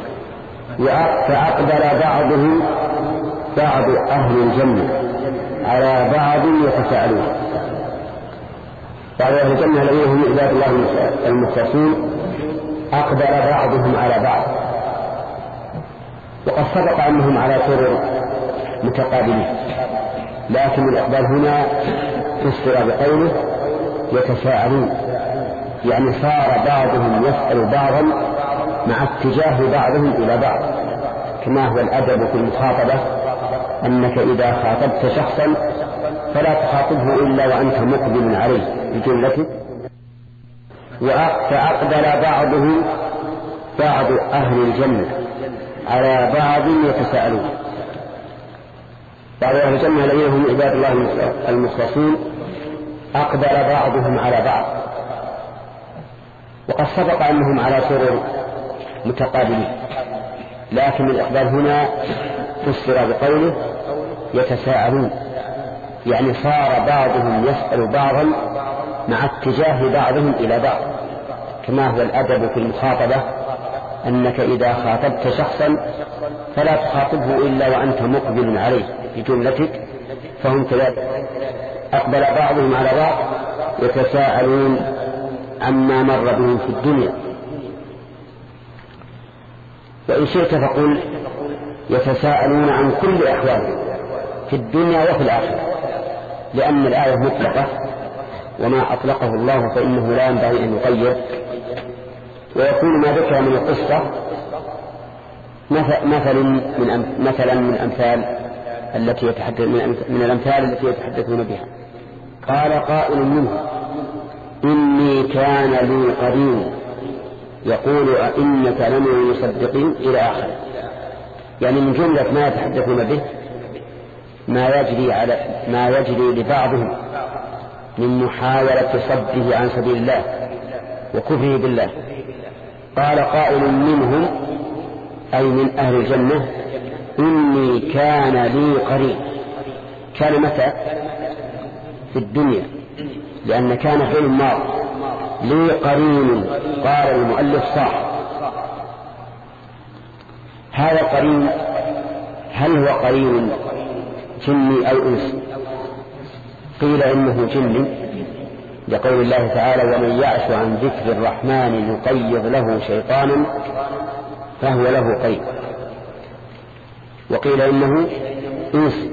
فأقبل بعضهم بعض أهل الجنة على بعض يتساءلون. بعض أهل الجنة الذين هم عباد الله المخلصين أقبل بعضهم على بعض، وقد سبق أنهم على سرر متقابلين، لكن الإقبال هنا فسر بقوله يتساءلون، يعني صار بعضهم يسأل بعضا مع اتجاه بعضهم إلى بعض، كما هو الأدب في المخاطبة أنك إذا خاطبت شخصا فلا تخاطبه إلا وأنت مقبل عليه بجملته. فأقبل بعضهم بعض أهل الجنة على بعض يتساءلون. بعض أهل الجنة الذين هم عباد الله المخلصين أقبل بعضهم على بعض، وقد سبق أنهم على سرر متقابلين، لكن الإقبال هنا فسر بقوله يتساءلون، يعني صار بعضهم يسأل بعضا مع اتجاه بعضهم إلى بعض، كما هو الأدب في المخاطبة أنك إذا خاطبت شخصا فلا تخاطبه إلا وأنت مقبل عليه بجملتك، فهم كذلك. أقبل بعضهم على بعض يتساءلون عما مر بهم في الدنيا. وإن شئت فقل يتساءلون عن كل أحوالهم في الدنيا وفي الآخرة، لأن الآية مطلقة، وما أطلقه الله فإنه لا ينبغي أن يقيد، ويكون ما ذكر من القصة مثل من مثلا من أمثال التي يتحدث من الأمثال التي يتحدثون بها. قال قائل منهم إني كان لي قرين يقول أئنك لمن المصدقين إلى آخره، يعني من جملة ما يتحدثون به ما يجري على ما يجري لبعضهم من محاولة صده عن سبيل الله وكفره بالله. قال قائل منهم أي من أهل الجنة إني كان لي قرين. كان متى؟ في الدنيا، لأن كان فعل ماضي. لي قرين قال المؤلف صاحب. هذا قرين هل هو قرين جني أو إنس؟ قيل إنه جني لقول الله تعالى ومن يعش عن ذكر الرحمن نقيض له شيطانا فهو له قرين، وقيل إنه إنس،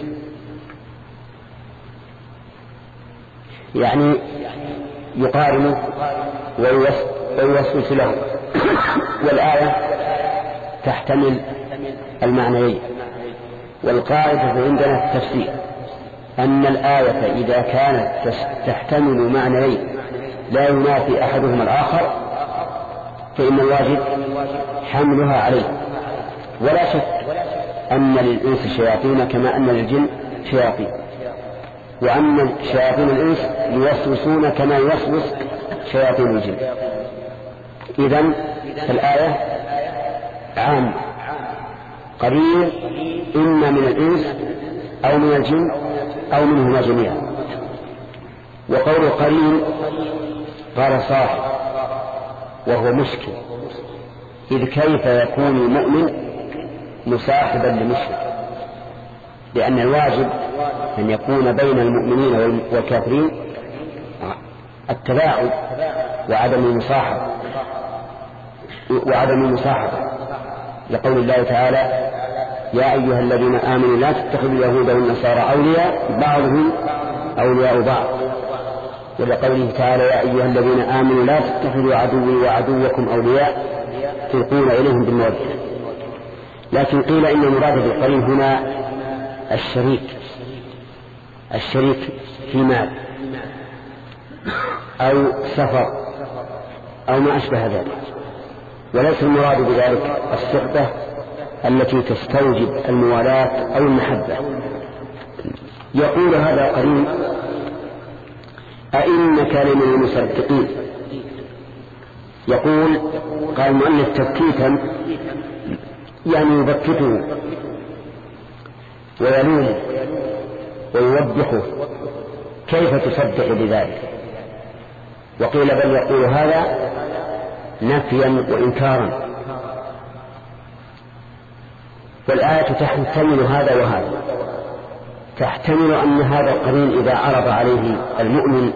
يعني يقارن ويوسوس له. والآية تحتمل المعنيين، والقاعدة عندنا في التفسير أن الآية إذا كانت تحتمل معنيين لا ينافي أحدهما الآخر فإن الواجب حملها عليه. ولا شك أن للإنس شياطين كما أن للجن شياطين، وأن شياطين الإنس يوسوسون كما يوسوس شياطين الجن. إذن الآية عام قرين إما من الإنس أو من الجن أو منهما جميعا. وقول قرين قال صاحب وهو مشكل، إذ كيف يكون المؤمن مصاحبا لمشرك؟ لأن الواجب أن يكون بين المؤمنين والكافرين التباعد وعدم المصاحبة وعدم المصاحبة لقول الله تعالى يا أيها الذين آمنوا لا تتخذوا اليهود والنصارى أولياء بعضهم أولياء بعض، ولقوله تعالى يا أيها الذين آمنوا لا تتخذوا عدوي وعدوكم أولياء تلقون إليهم بالمودة. لكن قيل إن المراد بالقرين هنا الشريك الشريك في مال أو سفر أو ما أشبه ذلك، وليس المراد بذلك الصحبة التي تستوجب الموالاة أو المحبة. يقول هذا قرين أئنك لمن المصدقين. يقول قال المؤلف تبكيتا يعني يبكته ويلومه ويوبخه كيف تصدق بذلك؟ وقيل بل يقول هذا نفيا وإنكارا. والآية تحتمل هذا وهذا، تحتمل أن هذا القرين إذا عرض عليه المؤمن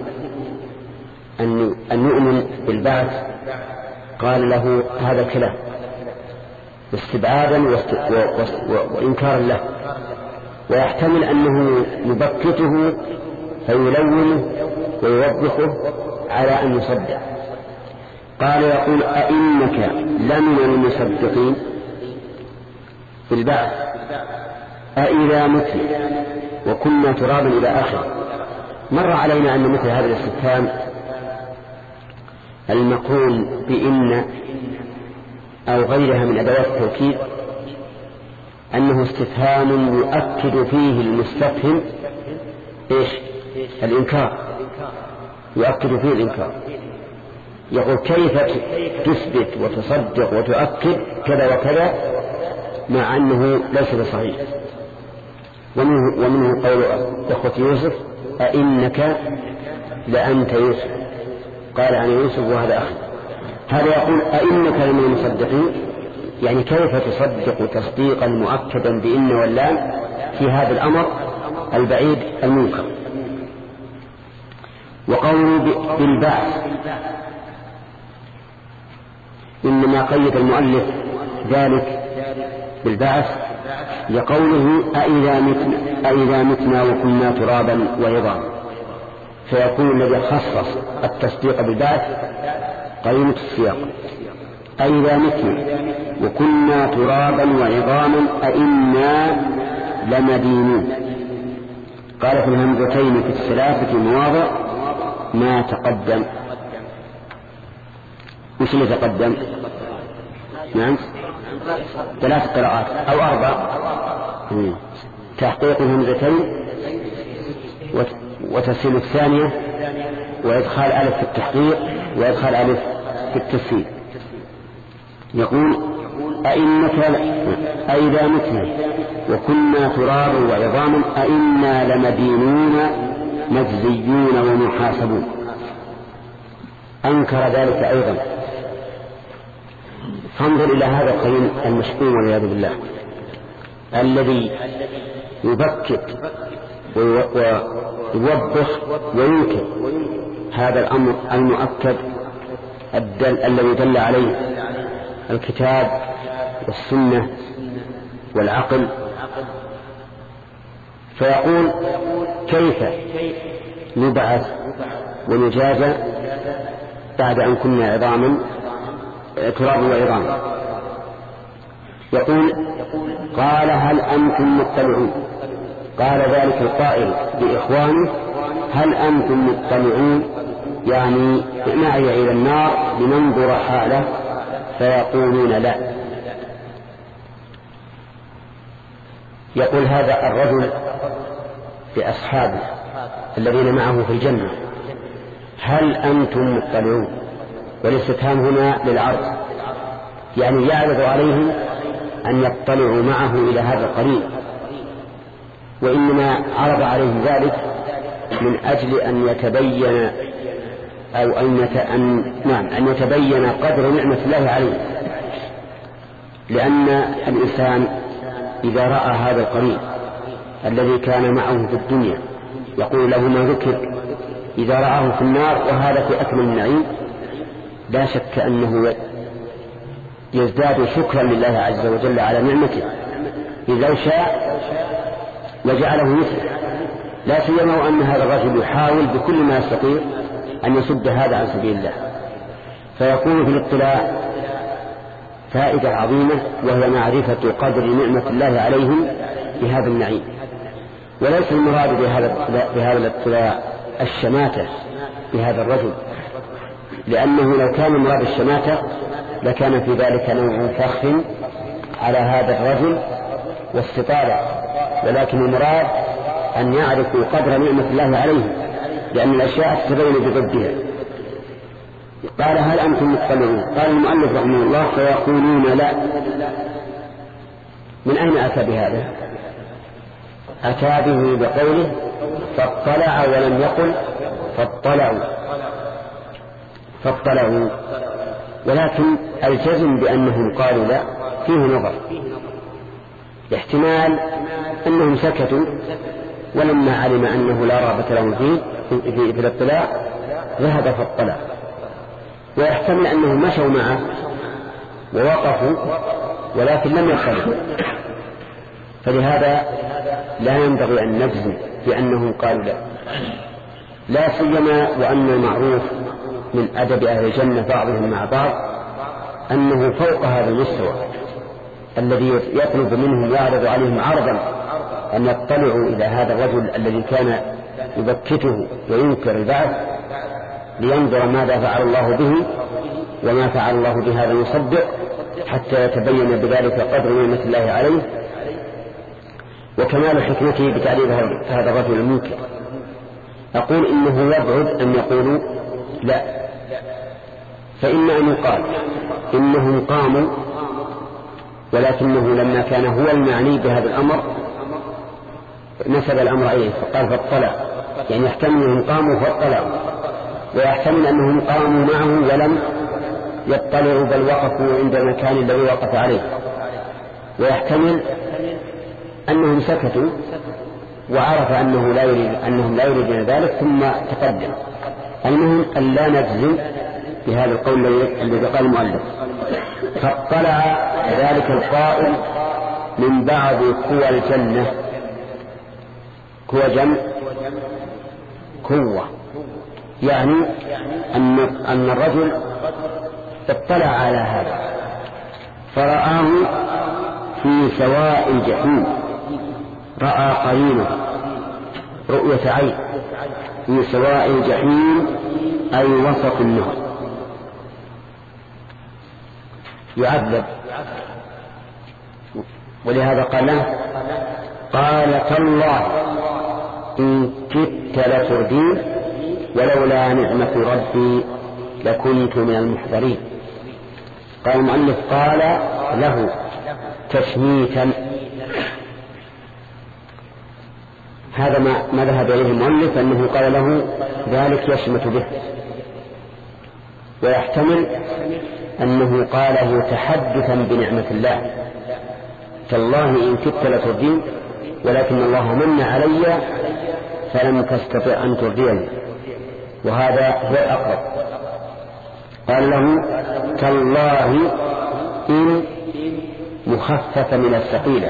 أن يؤمن بالبعث قال له هذا الكلام استبعادا وإنكارا له، ويحتمل أنه يبكته فيلونه ويوضحه على أن يصدق. قال يقول أئنك لمن المصدقين بالبعث أئذا متنا وكنا ترابا إلى آخر. مر علينا أن مثل هذا الاستفهام المقرون بإن أو غيرها من أدوات التوكيد أنه استفهام يؤكد فيه المستفهم إيش؟ الإنكار، يؤكد فيه الإنكار. يقول كيف تثبت وتصدق وتؤكد كذا وكذا مع أنه ليس بصحيح. ومنه, ومنه قول إخوة يوسف أئنك لأنت يوسف، قال عن يوسف وهذا أخي. هذا يقول أئنك لمن المصدقين، يعني كيف تصدق تصديقا مؤكدا بإن واللام في هذا الأمر البعيد المنكر. وقوله بالبعث إنما قيد المؤلف ذلك بالبعث لقوله أئذا متنا, أئذا متنا وكنا ترابا وعظاما، فيكون الذي خصص التصديق بالبعث قرينة السياق. أئذا متنا وكنا ترابا وعظاما أئنا لمدينون. قال في الهمزتين في الثلاثة مواضع ما تقدم. وش اللي تقدم؟ نعم ثلاث قراءات أو أربع. تحقيق الهمزتين وتسهيل الثانية وإدخال ألف في التحقيق وإدخال ألف في التسهيل. يقول أئنك أئذا متنا وكنا ترابا وعظاما أئنا لمدينون مجزيون ومحاسبون. أنكر ذلك أيضا. فانظر إلى هذا القرين المشؤوم والعياذ بالله الذي يبكت ويوضح وينكر هذا الأمر المؤكد الدل الذي دل عليه الكتاب والسنة والعقل. فيقول كيف نبعث ونجازى بعد أن كنا عظاما تراب وعظاما. يقول قال هل أنتم مطلعون، قال ذلك القائل بإخوانه هل أنتم مطلعون، يعني معي إلى النار لننظر حاله، فيقولون لا. يقول هذا الرجل بأصحابه الذين معه في الجنة هل أنتم مطلعون، والاستفهام هنا للعرض، يعني يعرض عليهم أن يطلعوا معه إلى هذا القرين، وإنما عرض عليهم ذلك من أجل أن يتبين أو أن, يت... أن... نعم أن يتبين قدر نعمة الله عليه. لأن الإنسان إذا رأى هذا القرين الذي كان معه في الدنيا يقول له ما ذكر، إذا رآه في النار وهذا في أكمل النعيم لا شك أنه يزداد شكرا لله عز وجل على نعمته، إذا لو شاء لجعله مثله، لا سيما أن هذا الرجل يحاول بكل ما يستطيع أن يصد هذا عن سبيل الله. فيكون في الاطلاع فائدة عظيمة، وهي معرفة قدر نعمة الله عليهم بهذا النعيم. وليس المراد بهذا بهذا الاطلاع الشماتة بهذا الرجل، لأنه لو كان مراد الشماتة لكان في ذلك نوع فخ على هذا الرجل واستطالة، ولكن المراد أن يعرفوا قدر نعمة الله عليهم، لأن الأشياء تتبين بضدها. قال هل أنتم مطلعون، قال المؤلف رحمه الله فيقولون لا. من أين أتى بهذا؟ أتى به بقوله فاطلع ولم يقل فاطلعوا، فاطلعوا، ولكن الجزم بأنهم قالوا لا فيه نظر. احتمال أنهم سكتوا ولما علم أنه لا رغبة لهم فيه في الاطلاع ذهب فاطلع، ويحتمل أنهم مشوا معه ووقفوا ولكن لم يطلعوا. فلهذا لا ينبغي أن نجزم بأنهم قالوا لا، لا سيما وأن المعروف من أدب أهل الجنة بعضهم مع بعض أنه فوق هذا المستوى الذي يطلب منهم يعرض عليهم عرضا أن يطلعوا إلى هذا الرجل الذي كان يبكته وينكر البعث لينظر ماذا فعل الله به وما فعل الله بهذا المصدق حتى يتبين بذلك قدر نعمة الله عليه وكمال حكمته بتعريف هذا الرجل المنكر. أقول إنه يبعد أن يقولوا لا، فإما أن يقال إنهم قاموا ولكنه لما كان هو المعني بهذا الأمر نسب الأمر إليه فقال فاطلع، يعني يحتمل أنهم قاموا فاطلعوا، ويحتمل أنهم قاموا معه ولم يطلعوا بل وقفوا عند المكان الذي وقف عليه، ويحتمل أنهم سكتوا وعرف أنه لا يريد أنهم لا يريدون ذلك ثم تقدم. المهم أن لا نجزم بهذا القول الذي قال المؤلف فاطلع ذلك القائل من بعض قوى الجنة. قوى جمع قوة، يعني أن أن الرجل اطلع على هذا فرآه في سواء الجحيم، رأى قرينه رؤية عين في سواء الجحيم أي وسط النهر يعذب. ولهذا قال له قال تالله إن كدت لتردين ولولا نعمة ربي لكنت من المحضرين. قال المؤلف قال له تشميتا، هذا ما, ما ذهب إليه المؤلف أنه قال له ذلك يشمت به، ويحتمل أنه قاله تحدثا بنعمة الله تالله إن كدت لتردين ولكن الله من علي فلم تستطع أن ترديني، وهذا هو الأقرب. قال له تالله إن مخففة من الثقيلة.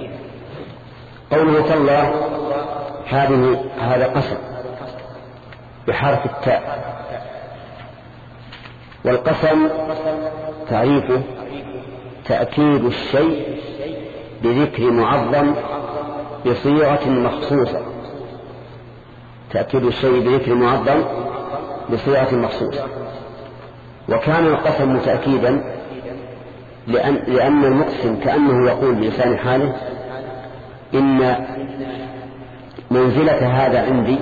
قوله تالله هذه هذا قسم بحرف التاء، والقسم تعريفه تأكيد الشيء بذكر معظم بصيغة مخصوصة، تأكيد الشيء بذكر معظم بصيغة مخصوصة. وكان القسم تأكيدا لأن, لأن المقسم كأنه يقول بلسان حاله إن منزلة هذا عندي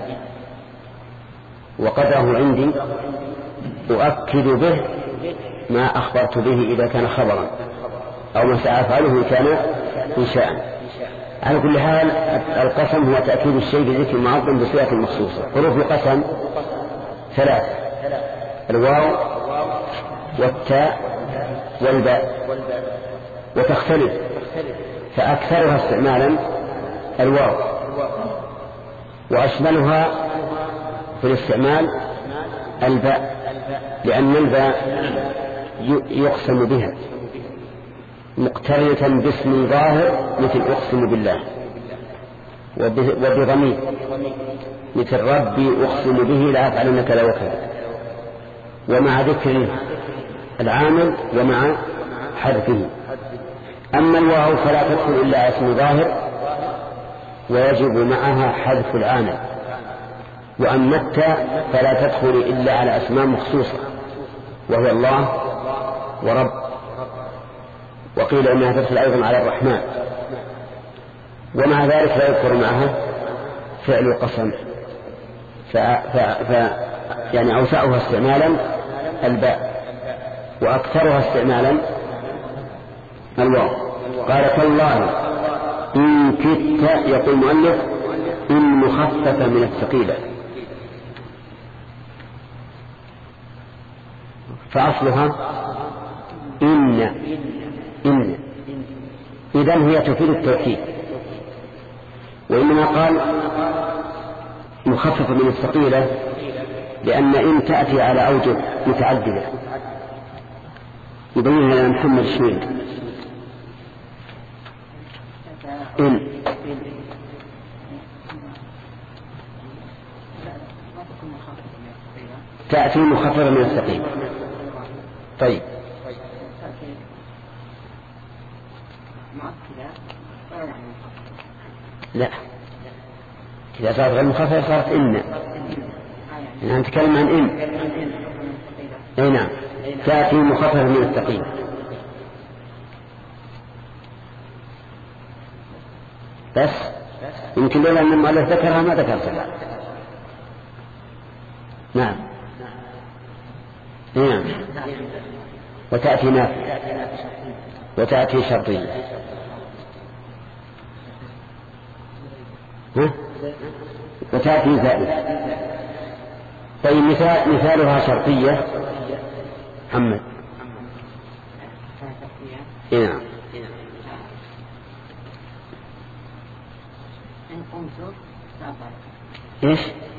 وقدره عندي أؤكد به ما أخبرت به إذا كان خبرا أو ما سأفعله إن كان إنشاء. على كل حال القسم هو تأكيد الشيء بذكر معظم بصيغة مخصوصة. حروف القسم ثلاث: الواو والتاء والباء، وتختلف، فأكثرها استعمالا الواو، وأشملها في الاستعمال الباء، لأن الباء يقسم بها مقترنة باسم ظاهر مثل أقسم بالله، وبضمير مثل ربي أقسم به لا أفعلن كذا وكذا، ومع ذكر العامل ومع حذفه. أما الواو فلا تدخل إلا على اسم ظاهر ويجب معها حذف العامل، وأما التاء فلا تدخل إلا على أسماء مخصوصة وهي الله ورب، وقيل إنها تدخل أيضا على الرحمن، ومع ذلك لا يذكر معها فعل القسم، ف... ف... ف... يعني أوسعها استعمالا الباء وأكثرها استعمالا الواو. قال تالله إن كدت، يقول المؤلف إن مخففة من الثقيلة، فأصلها إن إن إذن هي تفيد التوكيد. وإنما قال مخفف من الثقيلة لأن إن تأتي على أوجه متعددة. يبين لنا محمد شويد إن تأتي مخففة من الثقيلة. طيب لا إذا صارت غير مخففة صارت إن. نحن نتكلم عن إن. أي نعم تأتي مخففة من الثقيلة. بس يمكن لولا أن المؤلف ذكرها ما ذكرتها. نعم نعم وتأتي نافية وتأتي شرطية. ها؟ وتأتي زائدة. طيب مثال مثالها شرطية محمد. نعم ايش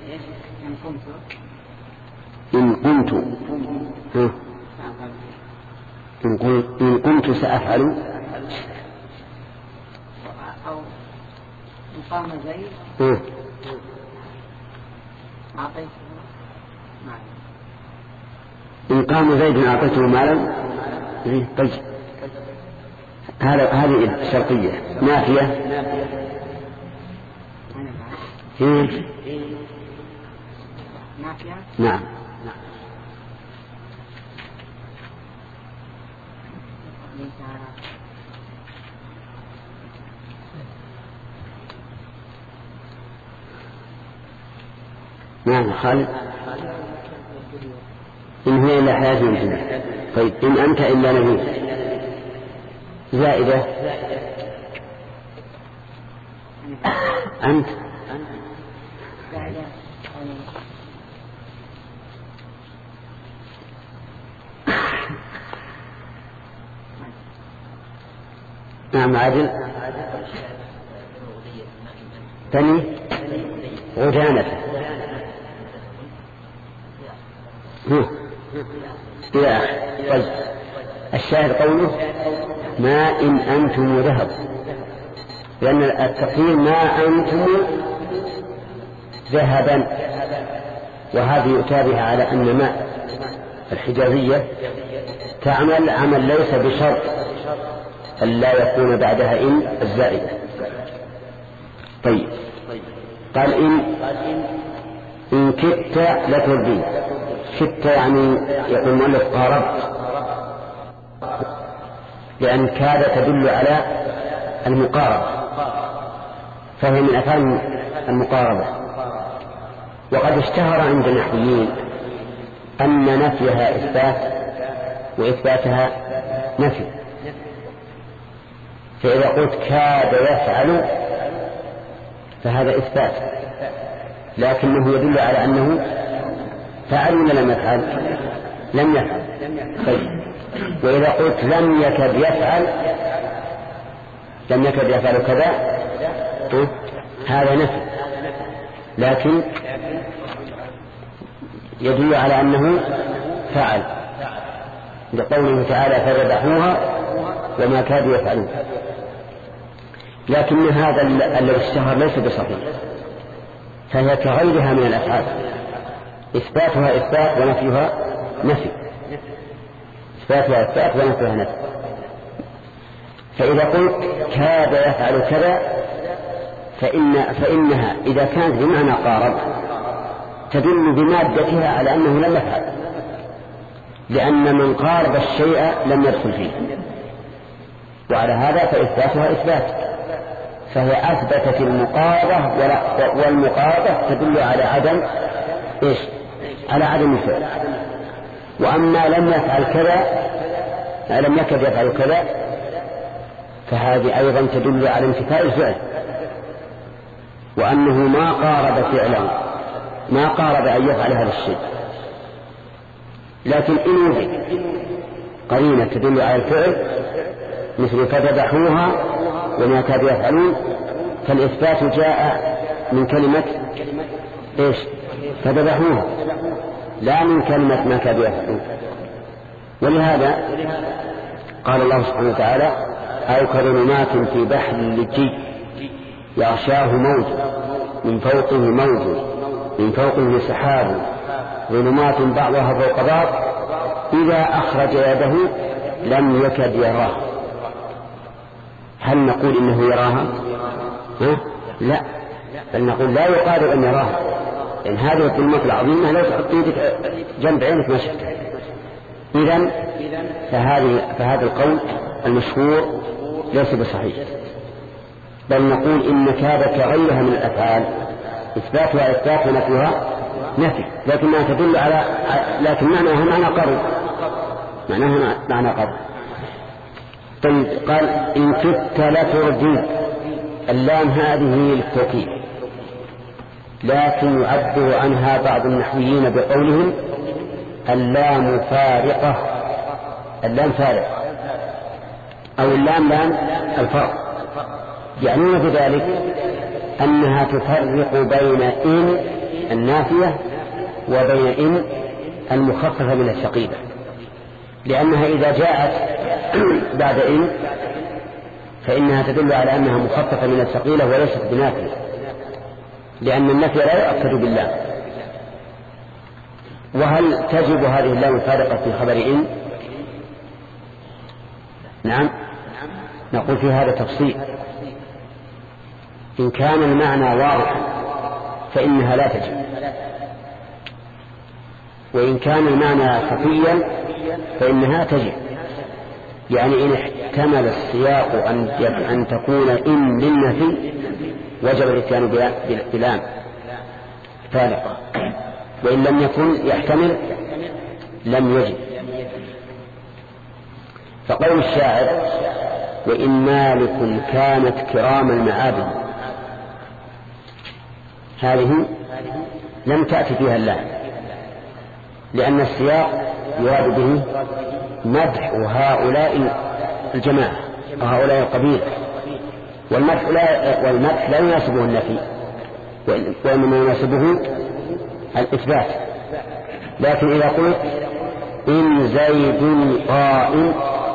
إن قمت ها إن قمت سأفعل أو إن قام زيد أعطيته مالا. إن قام زيد أعطيته مالا. طيب هذا هذه شرطية. نافية نافية نعم نعم خالد إن هي إلا حياة الدنيا. طيب إن أنت إلا نبي زائدة أنت نعم عادل ثاني غدانة إلى آخر. طيب الشاهد قوله ما إن أنتم ذهب، لأن التقدير ما أنتم ذهبا، وهذه يؤتى على أن ما الحجازية تعمل عمل ليس بشرط أن لا يكون بعدها إن الزائدة. طيب قال إن إن كدت لتردين. كدت يعني يقول المؤلف قاربت، لأن كاد تدل على المقاربة، فهي من أفعال المقاربة. وقد اشتهر عند النحويين أن نفيها إثبات وإثباتها نفي. فإذا قلت كاد يفعل فهذا إثبات، لكنه يدل على أنه فعل ولا لم يفعل؟ لم يفعل. طيب وإذا قلت لم يكد يفعل لم يكد يفعل كذا هذا نفي، لكن يدل على أنه فعل، لقوله تعالى فذبحوها وما كادوا يفعلون. لكن هذا الذي اشتهر ليس بصحيح، فهي كغيرها من الأفعال، إثباتها إثبات ونفيها نفي، إثباتها إثبات ونفيها نفي. فإذا قلت كاد يفعل كذا فإن فإنها إذا كانت بمعنى قارب تدل بمادتها على أنه لم يفعل، لأن من قارب الشيء لم يدخل فيه، وعلى هذا فإثباتها إثبات، فهي أثبتت المقاربة، والمقاربة تدل على عدم إيش؟ على عدم الفعل. وأما لم يفعل كذا لم يكد يفعل كذا فهذه أيضا تدل على انتفاء الفعل، وأنه ما قارب فعلا، ما قارب أن يفعل هذا الشيء. لكن إن وجد قرينة تدل على الفعل مثل فذبحوها وما كادوا يفعلون، فالإثبات جاء من كلمة إيش؟ فذبحوها، لا من كلمة ما كادوا يفعلون. ولهذا قال الله سبحانه وتعالى: أو كظلمات في بحر لجي يغشاه موج من فوقه موج من فوقه سحاب ظلمات بعضها فوق بعض إذا أخرج يده لم يكد يراه. هل نقول إنه يراها؟ ها؟ لا، بل نقول لا يقارب أن يراها، لأن هذه الظلمات العظيمة لا تحط يدك جنب عينك ما شفتها. إذن فهذه فهذا القول المشهور ليس بصحيح، بل نقول إن كادت غيرها من الأفعال إثباتها إثبات ونفيها نفي، لكنها تدل على لكن معناها معنى قرب، معناها معنى قرب. طيب قال: إن كدت لتردي، اللام هذه للتوكيد، لكن يعبر عنها بعض النحويين بقولهم اللام فارقة، اللام فارقة أو اللام لام الفرق، يعنون بذلك أنها تفرق بين إن النافية وبين إن المخففة من الثقيلة، لأنها إذا جاءت بعد إن فإنها تدل على أنها مخففة من الثقيلة وليست بنافية، لأن النفي لا يؤكد بالله. وهل تجب هذه اللام الفارقة في خبر إن؟ نعم، نقول في هذا تفصيل. إن كان المعنى واضحا فإنها لا تجب، وإن كان المعنى خفيا فإنها تجب. يعني إن احتمل السياق أن أن تكون إن للنفي وجب الإتيان بلام فارقة، وإن لم يكن يحتمل لم يجب. فقول الشاعر: وإن مالك كانت كرام المعابد، هذه لم تأتي فيها اللام، لأن السياق يراد به مدح هؤلاء الجماعة وهؤلاء القبيلة، والمدح لا, والمدح لا يناسبه النفي، وإنما يناسبه الإثبات. لكن إذا قلت إن زيد قائم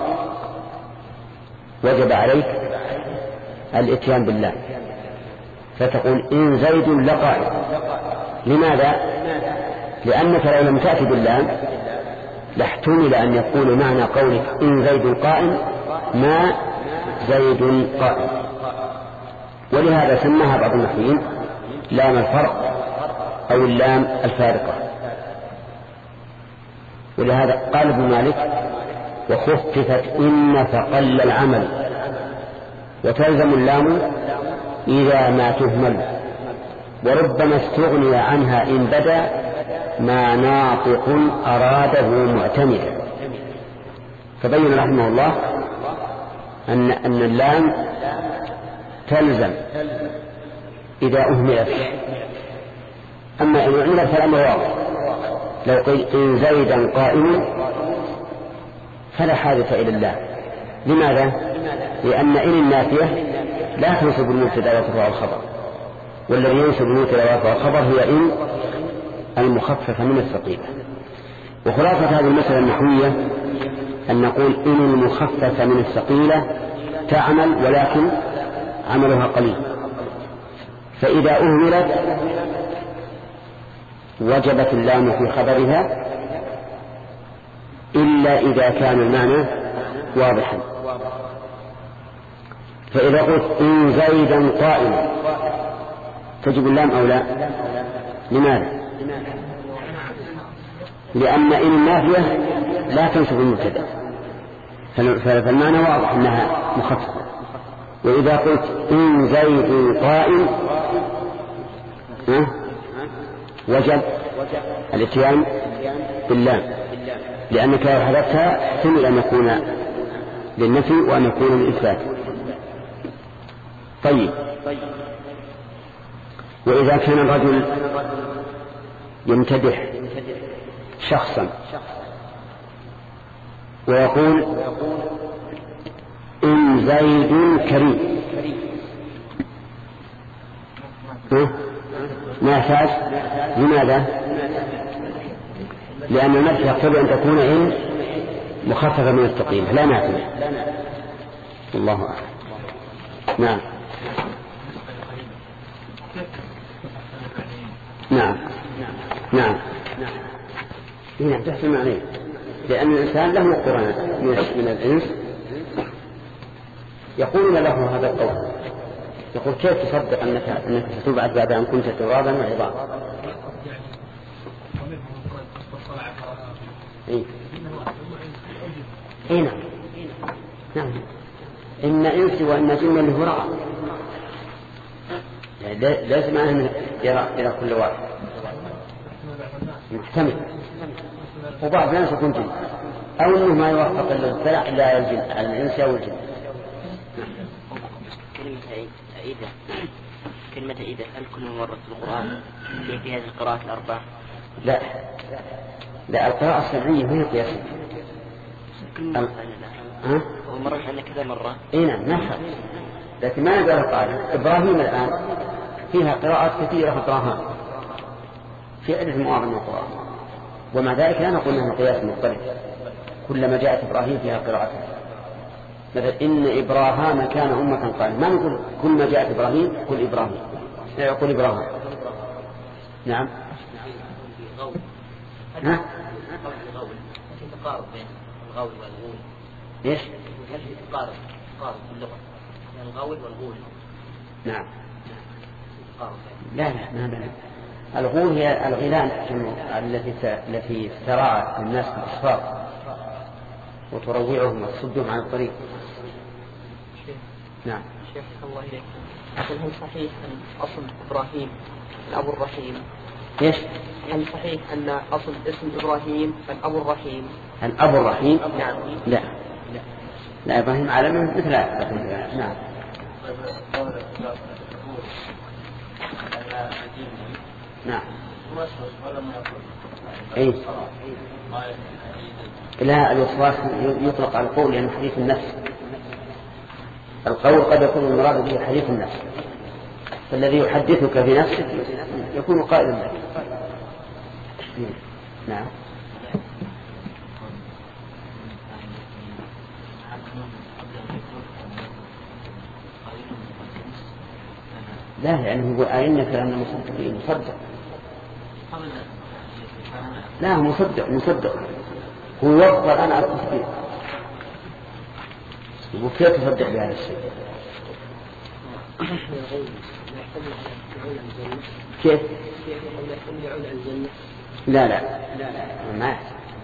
وجب عليك الإتيان بالله، فتقول إن زيد لقائم. لماذا؟ لأنك لو لم تأتي باللام لاحتمل أن يكون معنى قولك إن زيد قائم ما زيد قائم، ولهذا سماها بعض النحويين لام الفرق أو اللام الفارقة. ولهذا قال ابن مالك: وخففت إن فقل العمل، وتلزم اللام إذا ما تهمل، وربما استغني عنها إن بدا ما ناطق أراده معتمدا. فبين رحمه الله أن أن اللام تلزم إذا أهملت، أما إن أهملت فالأمر واضح. لو قيل إن زيدا قائم فلا حاجة إلى الله. لماذا؟ لأن إن النافية لا تنسب المبتدأ وترفع الخبر، والذي ينسب المبتدأ وترفع الخبر هي إن المخففة من الثقيلة. وخلاصة هذه المسألة النحوية أن نقول إن المخففة من الثقيلة تعمل، ولكن عملها قليل، فإذا أهملت وجبت اللام في خبرها إلا إذا كان المعنى واضحا. فإذا قلت إن زيدا قائما تجب اللام أو لا؟ لماذا؟ لأن إن النافية لا تنسب المبتدأ، فالمعنى واضح أنها مخففة. وإذا قلت إن زيد قائم وجب الاتيان باللام، لأنك لو حذفتها احتمل أن يكون للنفي وأن يكون للإثبات. طيب، وإذا كان الرجل يمتدح شخصا ويقول إن زيد كريم ما يحتاج. لماذا؟ لأن النفي يقتضي أن تكون إن مخففة من الثقيلة لا نعتمد. الله أعلم. نعم نعم نعم نعم تحسن عليه، لأن الإنسان له قرناء من الإنس يقولون له هذا القول، يقول كيف تصدق أنك, أنك ستبعث بعد أن كنت ترابا وعظاما. إيه؟ إيه نعم نعم إن إنس وإن جن له رأى، يعني لازم أن يرى إلى كل واحد محتمل، وبعض الناس يكون جن أو أنه ما يوفق الفلع إلا الجن على الإنس أو الجن. كلمة عيدة كلمة عيدة هل كل مرة في القرآن في هذه القراءات الأربع؟ لا لا القراءة السمعية هي قياسية. كل مرة ها؟ ومرة عندنا كذا مرة. إيه نعم نحن، لكن ما نقدر قال إبراهيم الآن فيها قراءات كثيرة إبراهام في عدة مواضع من القرآن، ومع ذلك لا نقول أنه قياس مختلف. كلما جاءت إبراهيم فيها قراءات، مثلا إن إبراهام كان أمة قال، ما نقول كل ما جاءت إبراهيم كل إبراهيم يقول إبراهيم. نعم ها؟ تقارب بين الغول والغول. إيش؟ هل في تقارب تقارب في اللغة بين الغول والغول؟ نعم. لا لا ما بين. الغول هي الغيلان التي التي تراعى الناس بالأصفار وتروعهم وتصدهم عن الطريق. نعم. شيخ الله إليك، أقول هل صحيح أن أصل إبراهيم الأب الرحيم؟ إيش؟ هل صحيح أن أصل اسم إبراهيم الأب الرحيم؟ الأب الرحيم؟ نعم. لا لا إبراهيم عالم مثل نعم. نعم. أي لا الوسواس يطلق على القول لأنه حديث النفس. القول قد يكون المراد به حديث النفس، فالذي يحدثك في نفسك يكون قائلا لك. نعم. لا يعني هو أئنك لأن مصدقين مصدق. لا مصدق مصدق هو يوفر الآن على التصديق، وكيف تصدق بهذا الشيء؟ كيف؟ لا لا ما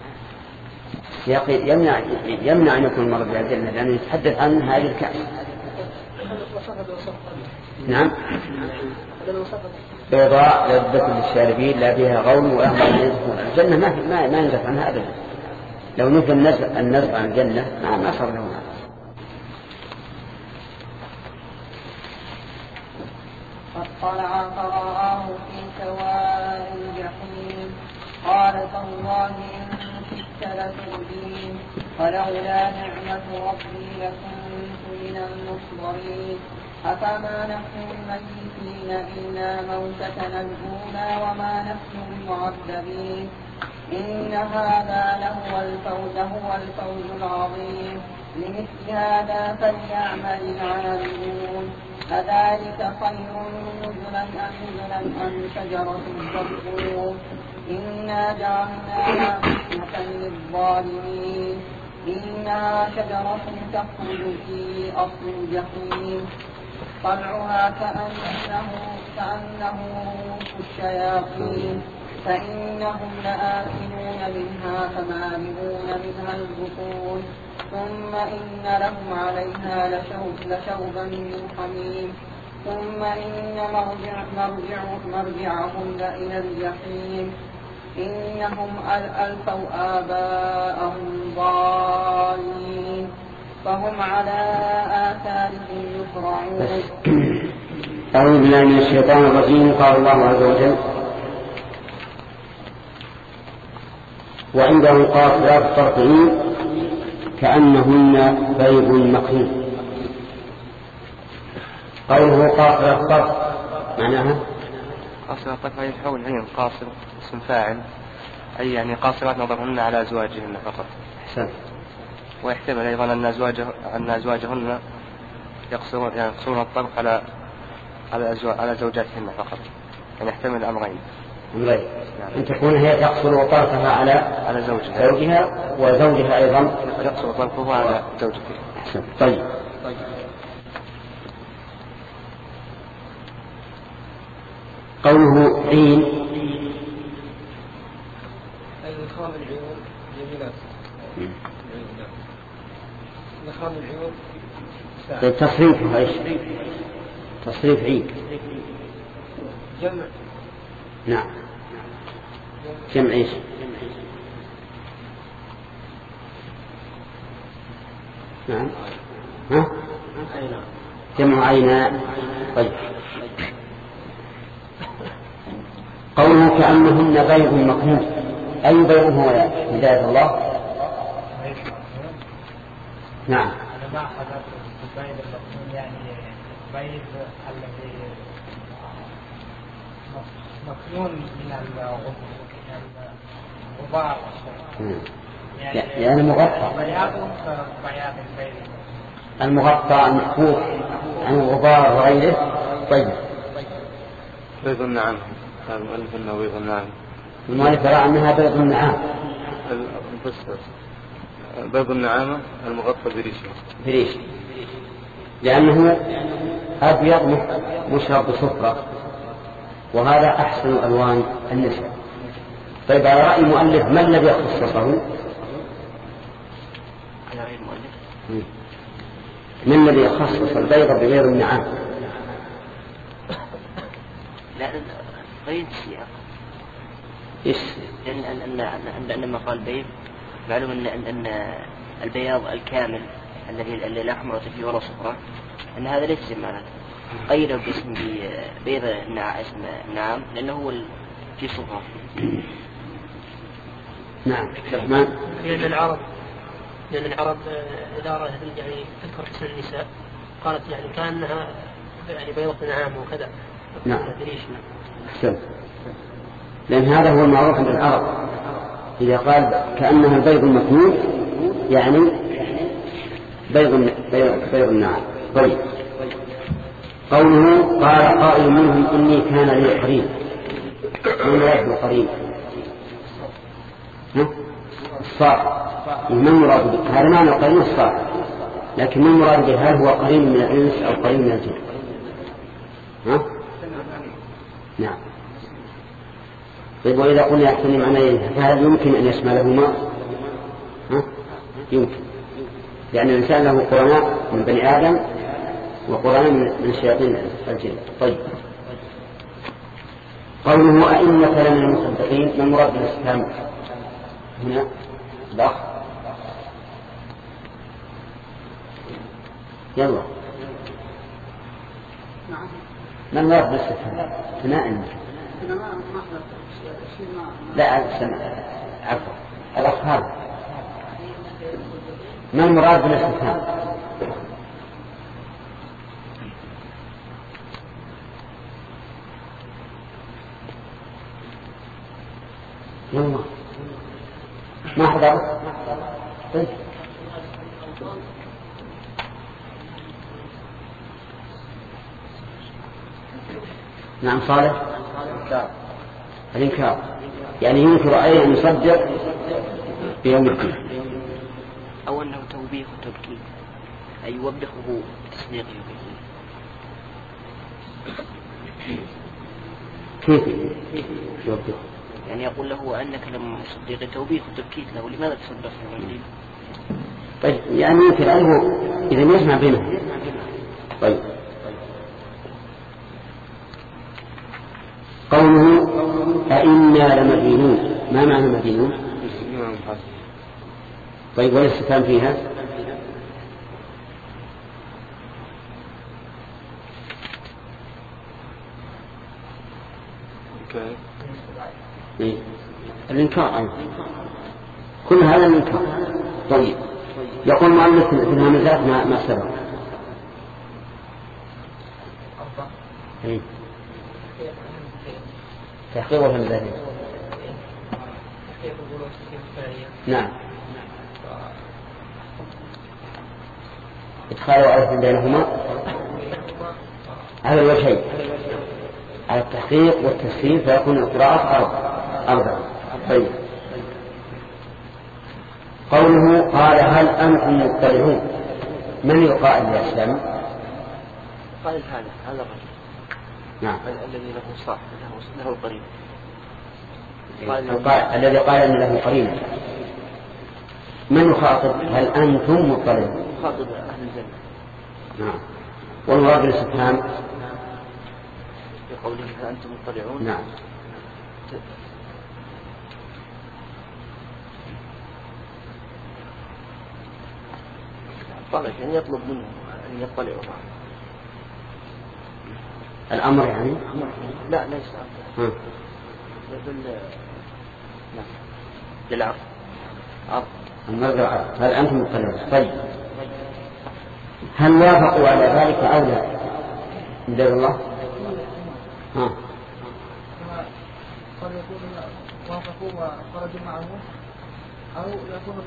يمنع يمنع أن يكون المرء بالجنة لأنه يتحدث عن هذه الكأس. نعم. بيضاء لذة للشاربين لا فيها غول وأهل يدخلون الجنة ما ما ما ينزف عنها أبدا. لو نفى النزف النزف عن الجنة ما ما صار له. فاطلع فرآه في سواء الجحيم قال تالله إن كدت لتردين ولولا نعمة ربي لكنت من المحضرين أفما نحن الميتين إلا موتتنا الأولى وما نحن بمعذبين إن هذا لهو الفوز هو الفوز العظيم لمثل هذا فليعمل العاملون أذلك خير نزلا أم نزلا أم شجرة الزقوم إنا جعلناها فتنة للظالمين إنها شجرة تخرج في أصل الجحيم طلعها كأنه كأنه رؤوس الشياطين فإنهم لآكلون منها فمالئون منها البطون ثم إن لهم عليها لشوب لشوبا من حميم ثم إن مرجع مرجع مرجعهم لإلى الجحيم إنهم ألفوا آباءهم ضالين فهم على آثارهم يفرعون. أعوذ بالله من الشيطان الرجيم. قال الله عز وجل وعنده قاصرات الطرف عين كأنهن بيض مكنون. قوله قاصر الطرف معناها قاصر الطرف أي حول عين قاصر اسم فاعل أي يعني قاصرات نظرهن على أزواجهن فقط. أحسن. ويحتمل أيضا أن أزواجه أن أزواجهن يقصرون يعني يقصرون الطرف على على أزواج على زوجاتهن فقط. يعني يحتمل أمرين. أمرين. أن تكون هي تقصر طرفها على على زوجها. زوجها وزوجها أيضا يقصر طرفه على زوجته. أحسن. طيب. قوله عين إدخال العيون جميلات. إدخال العيون طيب تصريفه ايش؟ تصريف عين. جمع. نعم. جمع ايش؟ نعم. ها؟ جمع عيناء. طيب. قوله كأنهن بيض مكنون أي بيض هو يا هداية الله؟ نعم. أنا ما أخذت البيض المكنون يعني بيض الذي مكنون من الغبار يعني, يعني مغطى بياض كبياض البيض المغطى المحفوظ عن الغبار وغيره. طيب. بيض النعام. هذا المؤلف أنه بيض النعام. المؤلف يرى أنها بيض النعام. بيض النعامة المغطى بريشه. بريشه لأنه أبيض مشرب بصفرة وهذا أحسن ألوان النساء. طيب على رأي المؤلف ما الذي خصصه؟ على رأي المؤلف من الذي يخصص البيض ببيض النعام؟ لا غير السياق. إيش؟ لأن أن أن أن لما قال بيض معلوم أن أن البياض الكامل الذي الذي لا حمرة فيه ولا صفرة أن هذا ليس جمالا. قيده باسم بيض النعام اسم النعام لأنه هو في صفرة. نعم. ما لأن العرب لأن العرب إذا أرادت يعني تذكر حسن النساء قالت يعني كأنها يعني بيضة نعام وكذا. نعم. أحسن. لأن هذا هو المعروف عند العرب إذا قال كأنها البيض المكنون يعني بيض بيض النعام. طيب. قوله قال قائل منهم إني كان لي قرين. من يراد القرين؟ الصالح. من مراد به؟ هذا معنى القرين الصالح. لكن من مراد به هل هو قرين من الإنس أو قرين من الجن؟ ها؟ نعم. طيب وإذا قلنا يحتمل معنى فهل يمكن أن يشملهما؟ ها؟ يمكن. لأن الإنسان له قرناء من بني آدم وقرناء من الشياطين الجن. طيب. قوله أئنك لمن المصدقين من مراد بالاستفهام هنا؟ لا. يلا. من مراد بالاستفهام؟ هنا إنك. لا أسمع. عفوا. الأفهام. ما المراد بالاستفهام؟ يلا ما حضر. طيب نعم صالح. الإنكار يعني ينكر أي أن يصدق بيوم الدين أو أنه توبيخ وتبكير أي يوبخه بتصديقه به. كيف يوبخه؟ يعني يقول له أنك لم تصدق توبيخ وتبكير له لماذا تصدق في الدين؟ طيب يعني يمكن أنه إذا يسمع بينه. طيب. قوله أئنا لمدينون ما معنى مدينون؟ طيب والاستفهام فيها؟ إيه؟ الإنكار أيضا كل هذا الإنكار. طيب يقول مؤلف في الهمزات ما ما سبق. تحقيق الهمزات. نعم. إدخال ألف بينهما على الوجهين، على التحقيق والتسهيل، فيكون القراءة أربعة. طيب. قوله قال هل أنتم مطلعون، من القائل يا إسلام؟ قائل هذا هذا الرجل. نعم. الذي له صاحب له القرين. الذي قال أن له قرين. من يخاطب هل أنتم مطلعون؟ يخاطب أهل الجنة. نعم. والمراد بالاستفهام بقوله هل أنتم مطلعون. نعم. طلب يعني يطلب منه أن يطلعوا. الأمر يعني؟ لا ليس أمر. بل نعم للعرض. عرض. المرجع هل أنتم مطلعون. طيب. هل وافقوا على ذلك أو لا؟ بدر الله. ها. قد يكون وافقوا وخرجوا معه، أو يكون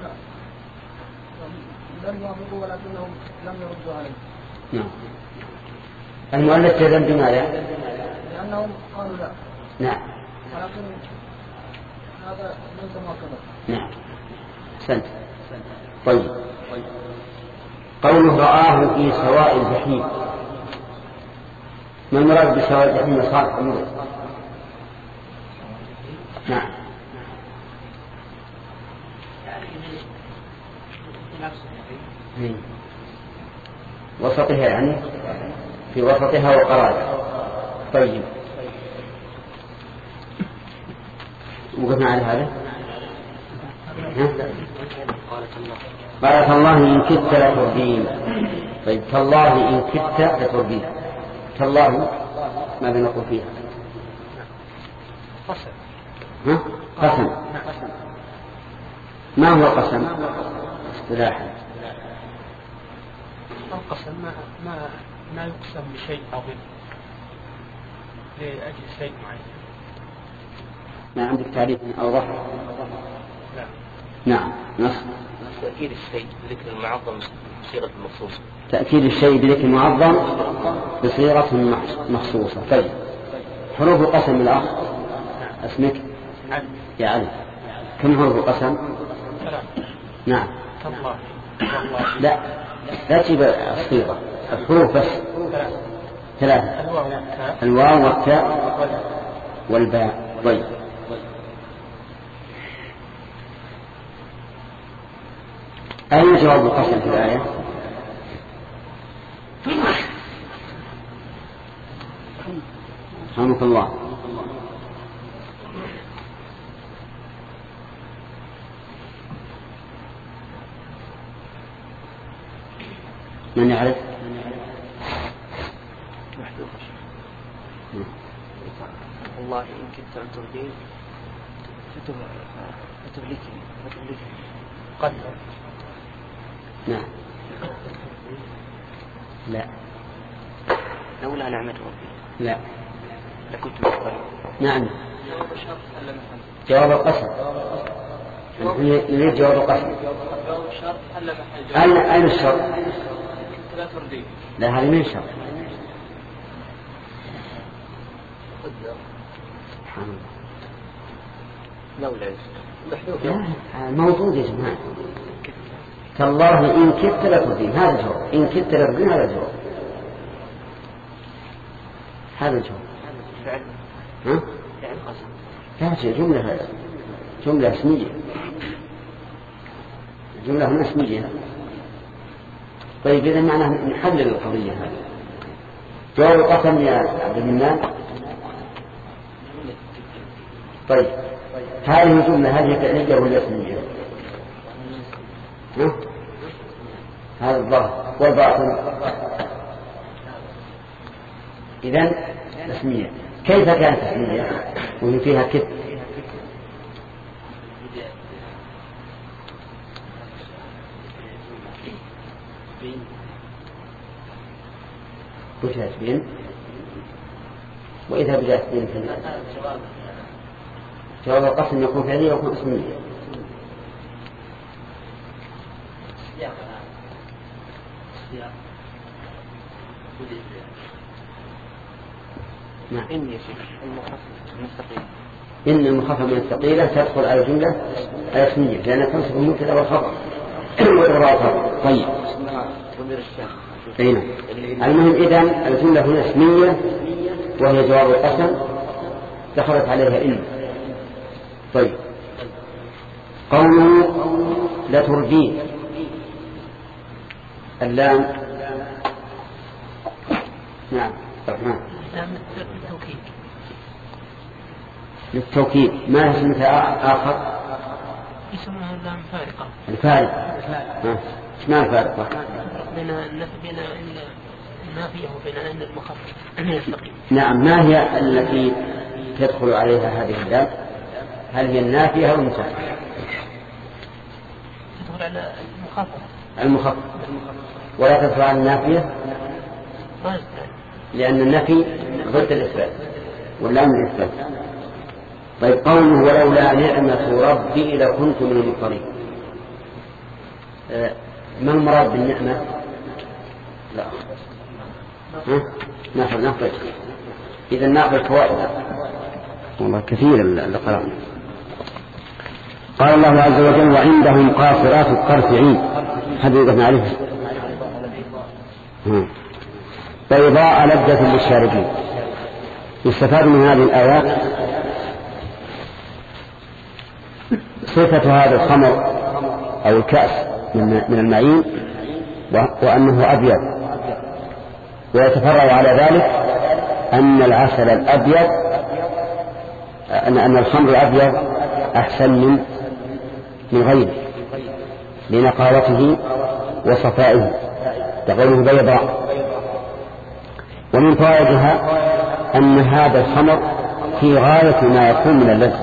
لم يوافقوا ولكنهم لم يردوا عليه. نعم. المؤلف جزم بماذا؟ لأنهم قالوا لا. نعم. ولكن هذا ليس مؤكدا. نعم. أحسنت. طيب. قوله رآه في سواء الجحيم، ما المراد بسواء الجحيم صالح المراد؟ نعم. وسطها يعني في وسطها وقرارها. طيب. وقفنا على هذا. قال تالله إن كدت لتردين. طيب تالله إن كدت لتردين. تالله ماذا نقول فيها؟ قسم. ها؟ قسم. ما هو قسم اصطلاحا؟ القسم ما ما ما يقسم بشيء عظيم لأجل شيء معين. ما عندك تعريف أوضح؟ لا. نعم. نص. تأكيد الشيء بذكر المعظم بصيغة مخصوصة. تأكيد الشيء بذكر معظم بصيغة مخصوصة. طيب. حروف القسم الأخ اسمك؟ علي. يا علي. كم حروف القسم؟ ثلاث. نعم. تالله. لا لا تجيب الصيغة، الحروف بس. ثلاثة. الواو والتاء والباء. طيب. أين جواب القسم في الآية؟ رحمك الله. من يعرف؟ والله إن كنت أن تردين فتهلكني فتهلكني قد. نعم. لا. لولا نعمة ربي لا. لكنت مخبرا. نعم. جواب القسم. نريد جواب القسم. أين أين الشرط؟ لا هذه من شرط. سبحان الله. لولا موجود يا جماعة. تالله إن كدت لتردين، هذا جواب. إن كدت لتردين هذا جواب. هذا جواب. فعل. ها؟ فعل قسم. لا جملة هذا. جملة اسمية. جملة هنا اسمية. طيب إذا معناه نحلل القضية هذه. جواب القسم يا عبد المنان. طيب هذه الجملة هذه فعلية ولا اسمية؟ ها؟ هذا الظاهر والباطن. إذن اسمية. كيف كانت اسمية وهي فيها كذب؟ بجهة بين، وإذا بجهة بين في جواب القسم يكون فعليا ويكون اسميا. نعم. إن المخفف من الثقيلة تدخل على الجملة الاسمية لأنها تنصب المبتدأ والخبر والإضرار والخبر. طيب أين المهم إذن الجملة هنا اسمية وهي جواب القسم دخلت عليها إن. طيب قوله لترجين اللام. نعم الرحمن للتوكيد. للتوكيد ما اسم آخر؟ اسمها اللام فارقة. الفارقة. ما الفارقة؟ بين بين النافية وبين أن المخفف من الثقيل. نعم. ما هي التي تدخل عليها هذه اللام؟ هل هي النافية أو المخففة؟ تدخل على المخفف. المخفف. ولا تدخل على النافية لأن النفي ضد الإثبات واللام الإثبات. طيب قوله ولولا نعمة ربي لكنت من المقربين. أه ما المراد بالنعمة؟ لا ناخذ ناخذ إذا ناخذ فوائد والله كثير اللي قرأنا. قال الله عز وجل وعندهم قاصرات الطرف عين. هذا يقف عليه بيضاء لذة للشاربين. يستفاد من هذه الآيات صفة هذا الخمر أو الكأس من المعين وأنه أبيض، ويتفرع على ذلك أن العسل الأبيض أن أن الخمر الأبيض أحسن من من غيره لنقاوته وصفائه تقوله بيضاء. ومن فوائدها أن هذا الخمر في غاية ما يكون من اللذة.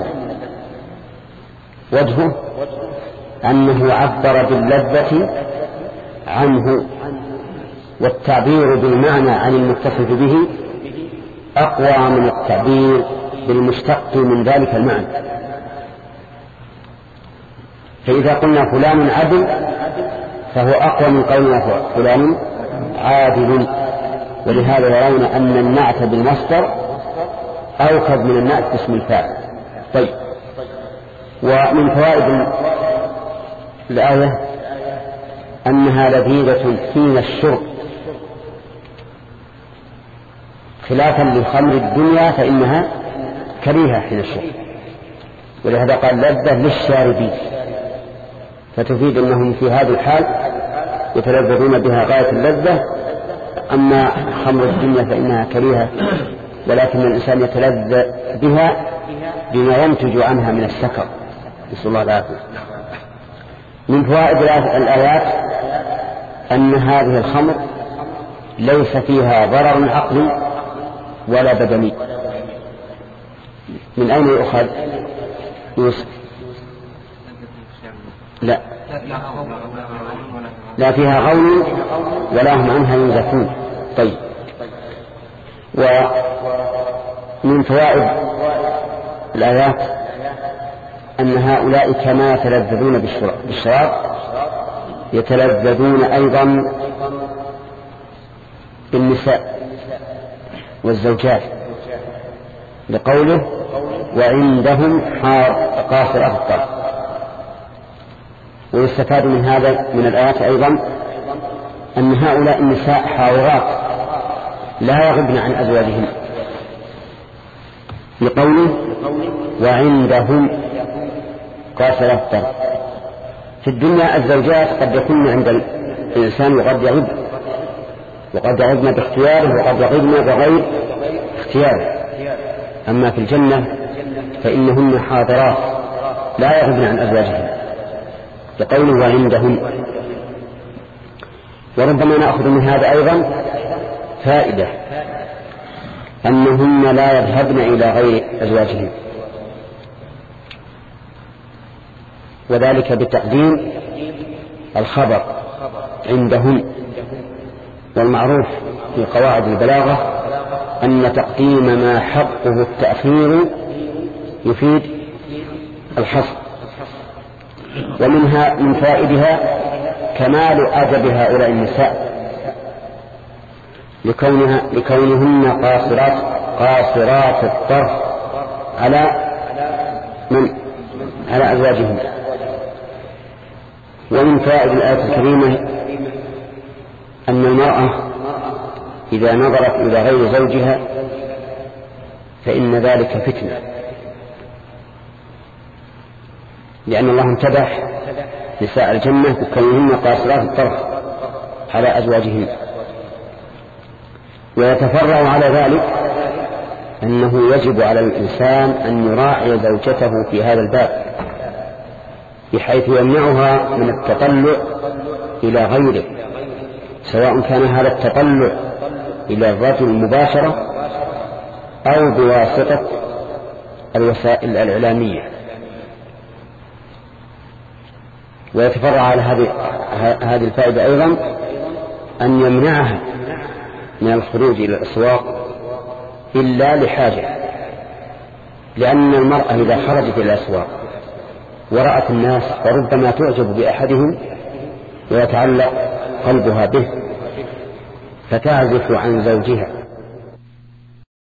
وجهه أنه عبر باللذة عنه، والتعبير بالمعنى عن المتصف به أقوى من التعبير بالمشتق من ذلك المعنى. فإذا قلنا فلان عدل فهو أقوى من قولنا فلان عادل. ولهذا يرون أن النعت بالمصدر أوكد من النعت باسم الفاعل. طيب ومن فوائد الآية أنها لذيذة حين الشرب خلافا للخمر الدنيا فإنها كريهة حين الشرب، ولهذا قال لذة للشاربين، فتفيد أنهم في هذه الحال يتلذذون بها غاية اللذة. أما خمر الدنيا فإنها كريهة، ولكن الإنسان يتلذذ بها بما ينتج عنها من السكر، نسأل الله العافية. من فوائد الآيات أن هذه الخمر ليس فيها ضرر عقلي ولا بدني. من أين يؤخذ يوسف؟ لا لا فيها غول ولا هم عنها ينزفون. طيب ومن فوائد الآيات أن هؤلاء كما يتلذذون بالشراب يتلذذون أيضا بالنساء والزوجات، لقوله وعندهم قاصرات الطرف. ويستفاد من هذا من الآيات أيضا أن هؤلاء النساء حاضرات لا يغبن عن أزواجهن، لقوله وعندهم قاصرات الطرف. في الدنيا الزوجات قد يكون عند الإنسان وقد يغب، وقد يغبن باختياره وقد يغبن بغير اختياره. أما في الجنة فإنهن حاضرات لا يغبن عن أزواجهن، لقوله وعندهم. وربما نأخذ من هذا أيضا فائدة أنهن لا يذهبن إلى غير أزواجهن، وذلك بتقديم الخبر عندهم. والمعروف في قواعد البلاغة أن تقديم ما حقه التأخير يفيد الحصر، ومنها من فائدها كمال أدب هؤلاء النساء لكونها لكونهن قاصرات قاصرات الطرف على من على أزواجهن. ومن فائد الآية الكريمة أن المرأة إذا نظرت إلى غير زوجها فإن ذلك فتنة، لأن الله امتدح نساء الجنة بكونهن قاصرات الطرف على أزواجهن. ويتفرع على ذلك أنه يجب على الإنسان أن يراعي زوجته في هذا الباب بحيث يمنعها من التطلع إلى غيره، سواء كان هذا التطلع إلى الرجل مباشرة أو بواسطة الوسائل الإعلامية. ويتفرع على هذه الفائدة أيضا أن يمنعها من الخروج إلى الأسواق إلا لحاجة، لأن المرأة إذا خرجت إلى الأسواق ورأت الناس فربما تعجب بأحدهم ويتعلق قلبها به فتعزف عن زوجها